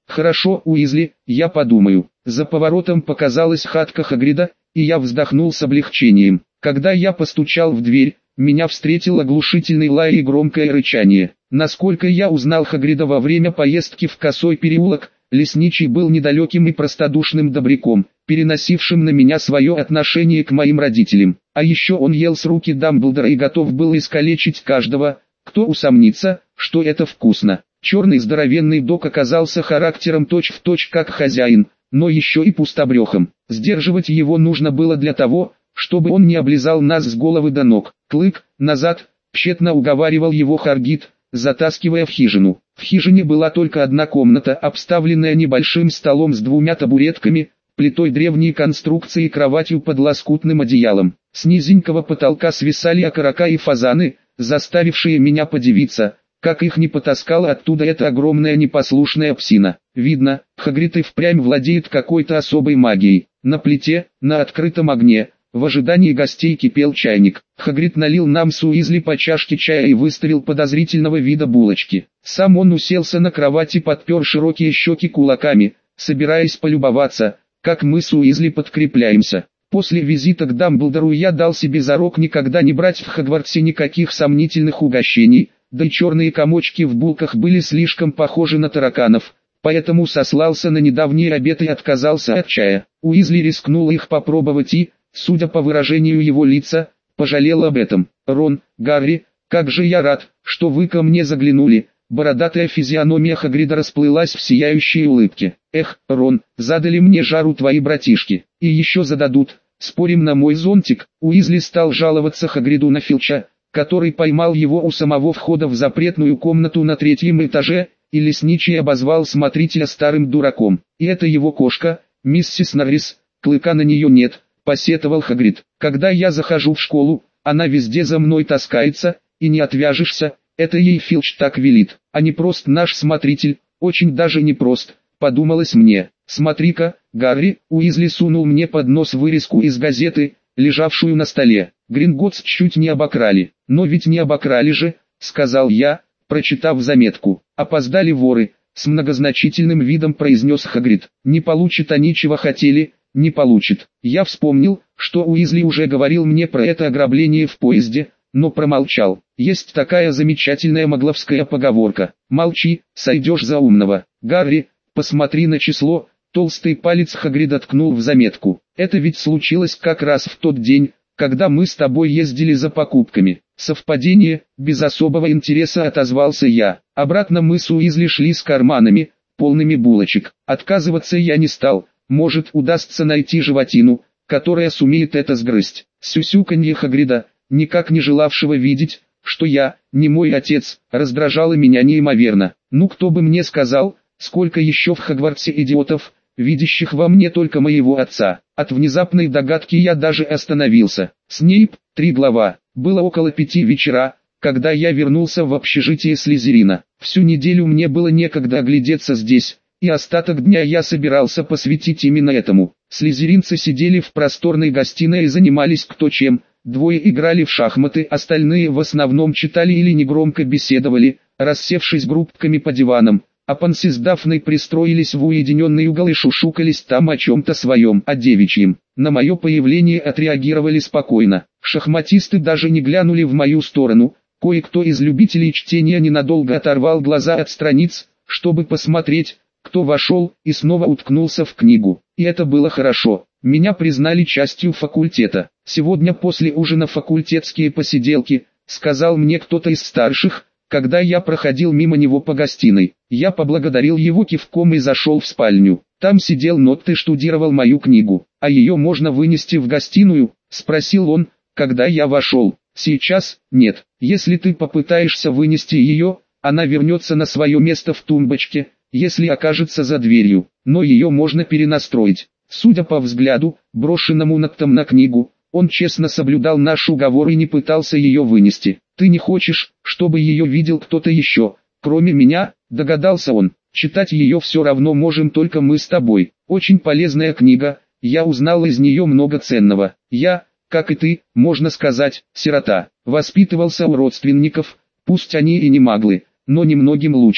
Хорошо, Уизли, я подумаю. За поворотом показалась хатка Хагрида, и я вздохнул с облегчением. Когда я постучал в дверь, меня встретил оглушительный лай и громкое рычание. Насколько я узнал Хагрида во время поездки в Косой переулок, лесничий был недалеким и простодушным добряком, переносившим на меня свое отношение к моим родителям. А еще он ел с руки Дамблдора и готов был искалечить каждого, кто усомнится, что это вкусно. Черный здоровенный док оказался характером точь-в-точь как хозяин, но еще и пустобрехом. Сдерживать его нужно было для того, чтобы он не облизал нас с головы до ног. Клык, назад, тщетно уговаривал его Харгит, затаскивая в хижину. В хижине была только одна комната, обставленная небольшим столом с двумя табуретками, плитой древней конструкции и кроватью под лоскутным одеялом. С низенького потолка свисали окорока и фазаны, заставившие меня подивиться, как их не потаскала оттуда эта огромная непослушная псина. Видно, Хагрид и впрямь владеет какой-то особой магией. На плите, на открытом огне, в ожидании гостей кипел чайник. Хагрид налил нам с Уизли по чашке чая и выставил подозрительного вида булочки. Сам он уселся на кровати, подпер широкие щеки кулаками, собираясь полюбоваться, как мы с Уизли подкрепляемся. После визита к Дамблдору я дал себе зарок никогда не брать в Хогвартсе никаких сомнительных угощений, да и черные комочки в булках были слишком похожи на тараканов, поэтому сослался на недавний обед и отказался от чая. Уизли рискнул их попробовать и, судя по выражению его лица, пожалел об этом. «Рон, Гарри, как же я рад, что вы ко мне заглянули». Бородатая физиономия Хагрида расплылась в сияющей улыбке. «Эх, Рон, задали мне жару твои братишки. И еще зададут. Спорим на мой зонтик?» Уизли стал жаловаться Хагриду на Филча, который поймал его у самого входа в запретную комнату на третьем этаже, и лесничий обозвал смотрителя старым дураком. «И это его кошка, миссис Норрис, клыка на нее нет», — посетовал Хагрид. «Когда я захожу в школу, она везде за мной таскается, и не отвяжешься. Это ей Филч так велит, а не просто наш смотритель, очень даже не прост», — подумалось мне. «Смотри-ка, Гарри», — Уизли сунул мне под нос вырезку из газеты, лежавшую на столе. «Гринготтс чуть не обокрали». «Но ведь не обокрали же», — сказал я, прочитав заметку. «Опоздали воры», — с многозначительным видом произнес Хагрид. «Не получат они чего хотели, не получат». Я вспомнил, что Уизли уже говорил мне про это ограбление в поезде, но промолчал. Есть такая замечательная магловская поговорка: «Молчи, сойдешь за умного». «Гарри, посмотри на число», — толстый палец Хагрида ткнул в заметку. «Это ведь случилось как раз в тот день, когда мы с тобой ездили за покупками». «Совпадение?» — без особого интереса отозвался я. Обратно мы с Уизли шли с карманами, полными булочек. Отказываться я не стал, может удастся найти животину, которая сумеет это сгрызть. Сюсюканье Хагрида, никак не желавшего видеть, что я, не мой отец, раздражало меня неимоверно. Ну кто бы мне сказал, сколько еще в Хогвартсе идиотов, видящих во мне только моего отца. От внезапной догадки я даже остановился. Снейп, три глава. Было около пяти вечера, когда я вернулся в общежитие Слизерина. Всю неделю мне было некогда оглядеться здесь, и остаток дня я собирался посвятить именно этому. Слизеринцы сидели в просторной гостиной и занимались кто чем. Двое играли в шахматы, остальные в основном читали или негромко беседовали, рассевшись группками по диванам. А Панси с Дафной пристроились в уединенный угол и шушукались там о чем-то своем, о девичьем. На мое появление отреагировали спокойно. Шахматисты даже не глянули в мою сторону. Кое-кто из любителей чтения ненадолго оторвал глаза от страниц, чтобы посмотреть, кто вошел, и снова уткнулся в книгу. И это было хорошо. Меня признали частью факультета. «Сегодня после ужина факультетские посиделки», — сказал мне кто-то из старших, когда я проходил мимо него по гостиной. Я поблагодарил его кивком и зашел в спальню. Там сидел Нотт и штудировал мою книгу. «А ее можно вынести в гостиную?» — спросил он, когда я вошел. «Сейчас, нет. Если ты попытаешься вынести ее, она вернется на свое место в тумбочке, если окажется за дверью, но ее можно перенастроить». Судя по взгляду, брошенному Ноттом на книгу, он честно соблюдал наш уговор и не пытался ее вынести. «Ты не хочешь, чтобы ее видел кто-то еще, кроме меня?» — догадался он. «Читать ее все равно можем только мы с тобой. Очень полезная книга, я узнал из нее много ценного. Я, как и ты, можно сказать, сирота. Воспитывался у родственников, пусть они и не маглы, но немногим лучше.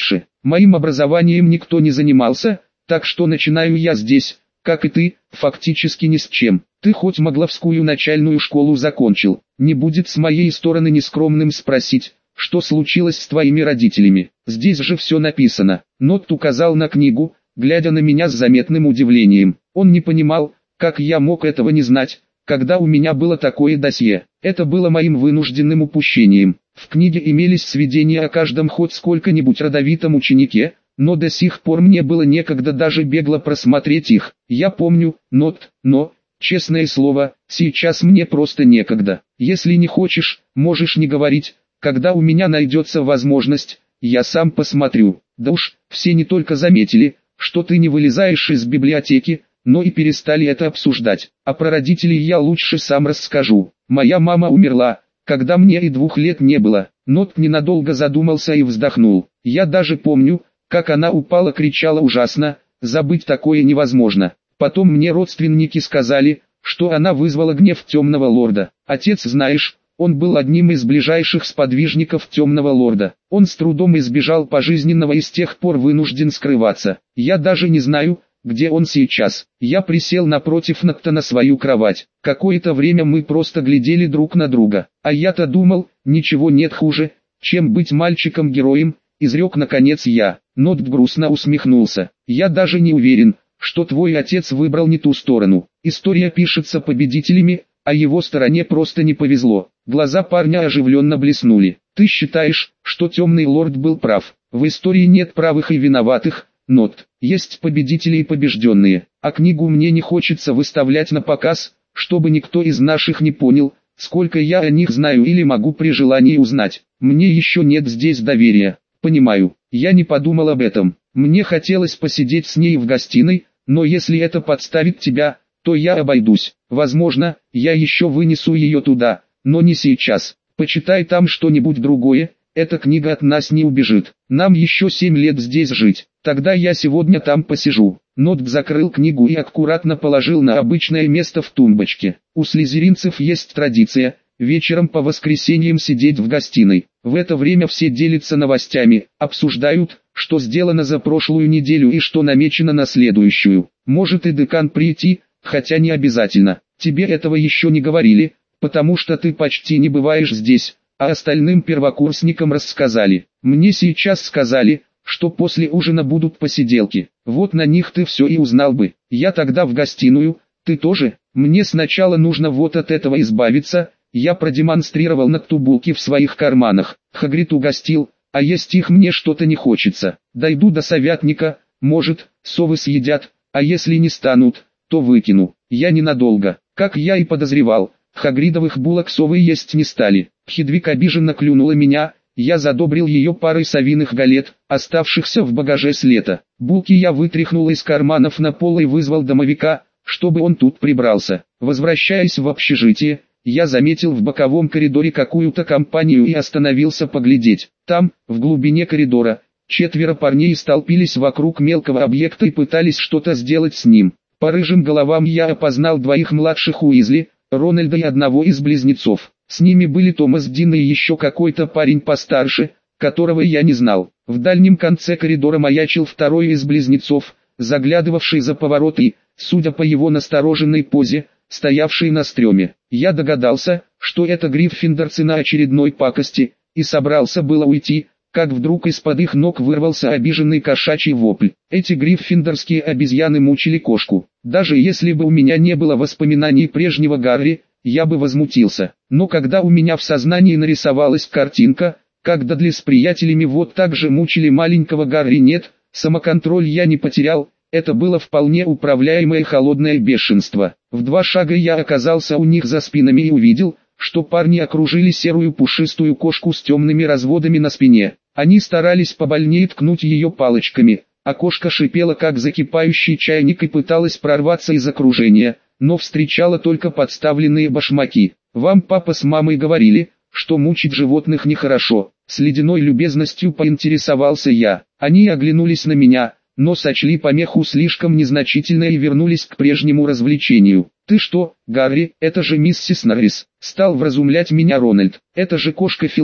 Моим образованием никто не занимался, так что начинаю я здесь, как и ты, фактически ни с чем. Ты хоть Могловскую начальную школу закончил, не будет с моей стороны нескромным спросить, что случилось с твоими родителями. Здесь же все написано. Нот указал на книгу, глядя на меня с заметным удивлением. Он не понимал, как я мог этого не знать, когда у меня было такое досье. Это было моим вынужденным упущением. В книге имелись сведения о каждом хоть сколько-нибудь родовитом ученике, но до сих пор мне было некогда даже бегло просмотреть их. Я помню, Нот, но, честное слово, сейчас мне просто некогда. Если не хочешь, можешь не говорить, когда у меня найдется возможность, я сам посмотрю. Да уж, все не только заметили, что ты не вылезаешь из библиотеки, но и перестали это обсуждать. А про родителей я лучше сам расскажу. Моя мама умерла, когда мне и двух лет не было. Нот ненадолго задумался и вздохнул. Я даже помню, как она упала, кричала ужасно, забыть такое невозможно. Потом мне родственники сказали, что она вызвала гнев темного лорда. Отец, знаешь, он был одним из ближайших сподвижников темного лорда. Он с трудом избежал пожизненного и с тех пор вынужден скрываться. Я даже не знаю, где он сейчас. Я присел напротив Нотта на свою кровать. Какое-то время мы просто глядели друг на друга. А я-то думал, ничего нет хуже, чем быть мальчиком-героем, изрек наконец я. Нот грустно усмехнулся. Я даже не уверен, что твой отец выбрал не ту сторону. История пишется победителями, а его стороне просто не повезло. Глаза парня оживленно блеснули. Ты считаешь, что темный лорд был прав? В истории нет правых и виноватых, Нот. Есть победители и побежденные. А книгу мне не хочется выставлять на показ, чтобы никто из наших не понял, сколько я о них знаю или могу при желании узнать. Мне еще нет здесь доверия. Понимаю, я не подумал об этом. Мне хотелось посидеть с ней в гостиной, но если это подставит тебя, то я обойдусь. Возможно, я еще вынесу ее туда, но не сейчас. Почитай там что-нибудь другое, эта книга от нас не убежит. Нам еще семь лет здесь жить, тогда я сегодня там посижу. Нот закрыл книгу и аккуратно положил на обычное место в тумбочке. У слизеринцев есть традиция вечером по воскресеньям сидеть в гостиной. В это время все делятся новостями, обсуждают, что сделано за прошлую неделю и что намечено на следующую. Может и декан прийти, хотя не обязательно. Тебе этого еще не говорили, потому что ты почти не бываешь здесь, а остальным первокурсникам рассказали. Мне сейчас сказали, что после ужина будут посиделки. Вот на них ты все и узнал бы. Я тогда в гостиную, ты тоже. Мне сначала нужно вот от этого избавиться. Я продемонстрировал Нотту булки в своих карманах. Хагрид угостил, а есть их мне что-то не хочется. Дойду до совятника, может, совы съедят, а если не станут, то выкину. Я ненадолго. Как я и подозревал, хагридовых булок совы есть не стали. Хедвиг обиженно клюнула меня, я задобрил ее парой совиных галет, оставшихся в багаже с лета. Булки я вытряхнул из карманов на пол и вызвал домовика, чтобы он тут прибрался. Возвращаясь в общежитие, я заметил в боковом коридоре какую-то компанию и остановился поглядеть. Там, в глубине коридора, четверо парней столпились вокруг мелкого объекта и пытались что-то сделать с ним. По рыжим головам я опознал двоих младших Уизли, Рональда и одного из близнецов. С ними были Томас Дин и еще какой-то парень постарше, которого я не знал. В дальнем конце коридора маячил второй из близнецов, заглядывавший за поворот и, судя по его настороженной позе, стоявший на стреме. Я догадался, что это гриффиндорцы на очередной пакости, и собрался было уйти, как вдруг из-под их ног вырвался обиженный кошачий вопль. Эти гриффиндорские обезьяны мучили кошку. Даже если бы у меня не было воспоминаний прежнего Гарри, я бы возмутился. Но когда у меня в сознании нарисовалась картинка, как Дадли с приятелями вот так же мучили маленького Гарри, нет, самоконтроль я не потерял, это было вполне управляемое холодное бешенство. В два шага я оказался у них за спинами и увидел, что парни окружили серую пушистую кошку с темными разводами на спине. Они старались побольнее ткнуть ее палочками, а кошка шипела как закипающий чайник и пыталась прорваться из окружения, но встречала только подставленные башмаки. Вам папа с мамой говорили, что мучить животных нехорошо. С ледяной любезностью поинтересовался я. Они оглянулись на меня, но сочли помеху слишком незначительной и вернулись к прежнему развлечению. «Ты что, Гарри, это же миссис Норрис!» Стал вразумлять меня Рональд. «Это же кошка Филча,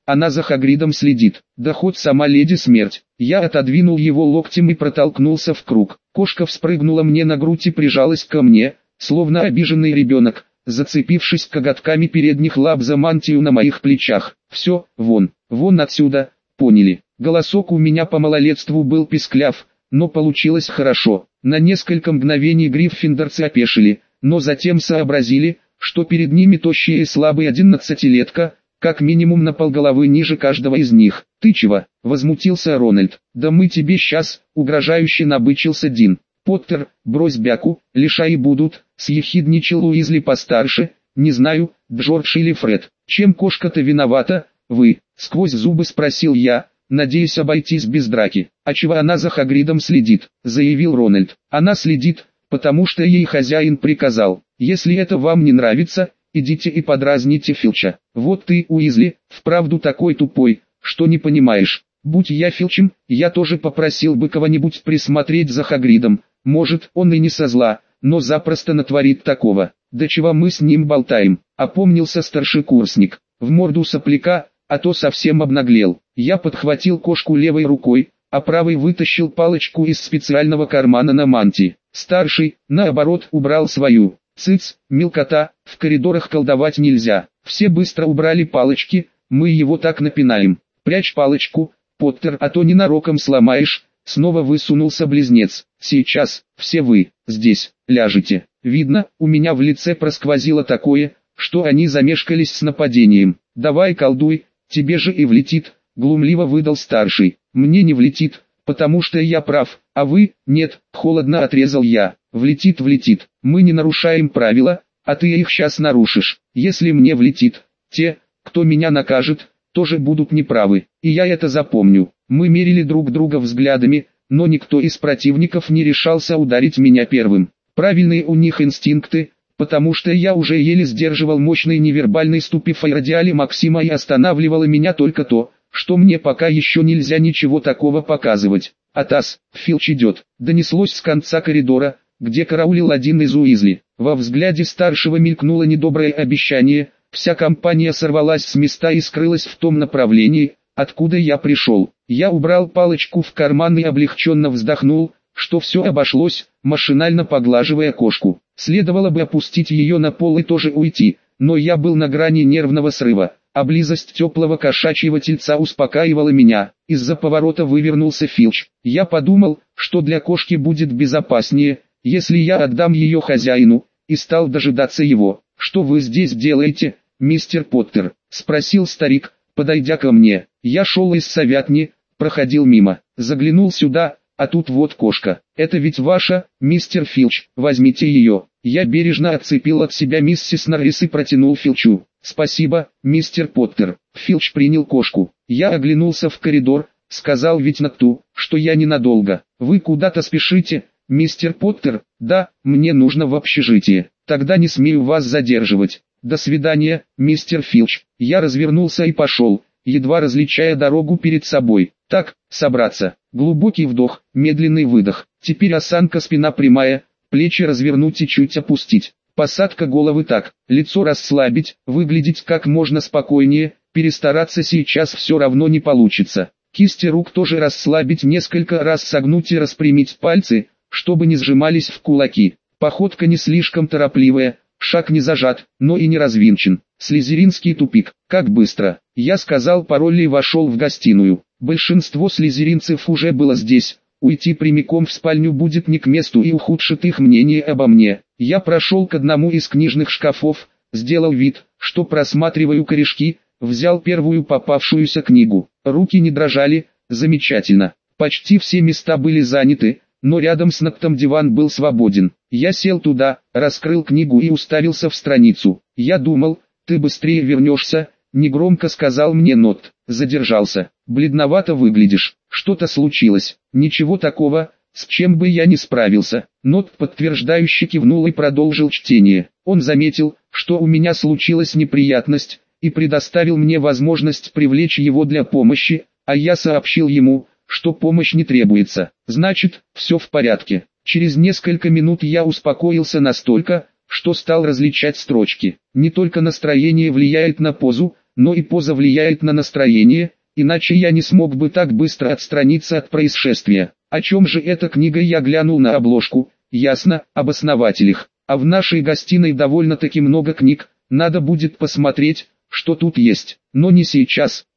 она за Хагридом следит. Да хоть сама леди смерть. Я отодвинул его локтем и протолкнулся в круг. Кошка вспрыгнула мне на грудь и прижалась ко мне, словно обиженный ребенок, зацепившись коготками передних лап за мантию на моих плечах. Все, вон, вон отсюда, поняли. Голосок у меня по малолетству был пискляв, но получилось хорошо. На несколько мгновений гриффиндорцы опешили, но затем сообразили, что перед ними тощий и слабый одиннадцатилетка, как минимум на полголовы ниже каждого из них. «Ты чего?» — возмутился Рональд. «Да мы тебе сейчас», — угрожающе набычился Дин. «Поттер, брось бяку, лишаи будут», — съехидничал Уизли постарше. «Не знаю, Джордж или Фред. Чем кошка-то виновата, вы?» — сквозь зубы спросил я, надеясь обойтись без драки. «А чего она за Хагридом следит?» — заявил Рональд. «Она следит, потому что ей хозяин приказал. Если это вам не нравится, идите и подразните Филча. Вот ты, Уизли, вправду такой тупой, что не понимаешь. Будь я Филчем, я тоже попросил бы кого-нибудь присмотреть за Хагридом. Может, он и не со зла, но запросто натворит такого. Да чего мы с ним болтаем?» — опомнился старшекурсник. «В морду сопляка, а то совсем обнаглел». Я подхватил кошку левой рукой, а правой вытащил палочку из специального кармана на мантии. Старший, наоборот, убрал свою. «Цыц, мелкота, в коридорах колдовать нельзя». Все быстро убрали палочки, мы его так напинаем. «Прячь палочку, Поттер, а то ненароком сломаешь». Снова высунулся близнец. «Сейчас, все вы, здесь, ляжете». Видно, у меня в лице просквозило такое, что они замешкались с нападением. «Давай колдуй, тебе же и влетит», — глумливо выдал старший. «Мне не влетит, потому что я прав, а вы, нет», — холодно отрезал я. «Влетит, влетит, мы не нарушаем правила, а ты их сейчас нарушишь. Если мне влетит, те, кто меня накажет, тоже будут неправы, и я это запомню». Мы мерили друг друга взглядами, но никто из противников не решался ударить меня первым. Правильные у них инстинкты, потому что я уже еле сдерживал мощный невербальный ступифайрадиали Максима, и останавливало меня только то, что мне пока еще нельзя ничего такого показывать. «Атас, Филч идет», — донеслось с конца коридора, где караулил один из Уизли. Во взгляде старшего мелькнуло недоброе обещание, вся компания сорвалась с места и скрылась в том направлении, откуда я пришел. Я убрал палочку в карман и облегченно вздохнул, что все обошлось, машинально поглаживая кошку. Следовало бы опустить ее на пол и тоже уйти, но я был на грани нервного срыва, а близость теплого кошачьего тельца успокаивала меня. Из-за поворота вывернулся Филч. Я подумал, что для кошки будет безопаснее, если я отдам ее хозяину, и стал дожидаться его. «Что вы здесь делаете, мистер Поттер?» — спросил старик, подойдя ко мне. Я шел из совятни, проходил мимо, заглянул сюда, а тут вот кошка. «Это ведь ваша, мистер Филч, возьмите ее». Я бережно отцепил от себя миссис Норрис и протянул Филчу. «Спасибо, мистер Поттер». Филч принял кошку. Я оглянулся в коридор, сказал ведь Накту, что я ненадолго. «Вы куда-то спешите, мистер Поттер?» «Да, мне нужно в общежитие». «Тогда не смею вас задерживать». «До свидания, мистер Филч». Я развернулся и пошел, едва различая дорогу перед собой. «Так, собраться». Глубокий вдох, медленный выдох. Теперь осанка, спина прямая, плечи развернуть и чуть опустить. Посадка головы так, лицо расслабить, выглядеть как можно спокойнее, перестараться сейчас все равно не получится. Кисти рук тоже расслабить, несколько раз согнуть и распрямить пальцы, чтобы не сжимались в кулаки. Походка не слишком торопливая, шаг не зажат, но и не развинчен. Слизеринский тупик. Как быстро. Я сказал пароль и вошел в гостиную. Большинство слизеринцев уже было здесь. Уйти прямиком в спальню будет не к месту и ухудшит их мнение обо мне. Я прошел к одному из книжных шкафов, сделал вид, что просматриваю корешки, взял первую попавшуюся книгу. Руки не дрожали, замечательно. Почти все места были заняты, но рядом с Нактом диван был свободен. Я сел туда, раскрыл книгу и уставился в страницу. «Я думал, ты быстрее вернешься», — негромко сказал мне Нот. «Задержался. Бледновато выглядишь. Что-то случилось?» «Ничего такого, с чем бы я не справился». Нот подтверждающе кивнул и продолжил чтение. Он заметил, что у меня случилась неприятность, и предоставил мне возможность привлечь его для помощи, а я сообщил ему, что помощь не требуется. Значит, все в порядке. Через несколько минут я успокоился настолько, что стал различать строчки. Не только настроение влияет на позу, но и поза влияет на настроение, иначе я не смог бы так быстро отстраниться от происшествия. О чем же эта книга? Я глянул на обложку. Ясно, об основателях. А в нашей гостиной довольно-таки много книг, надо будет посмотреть, что тут есть. Но не сейчас.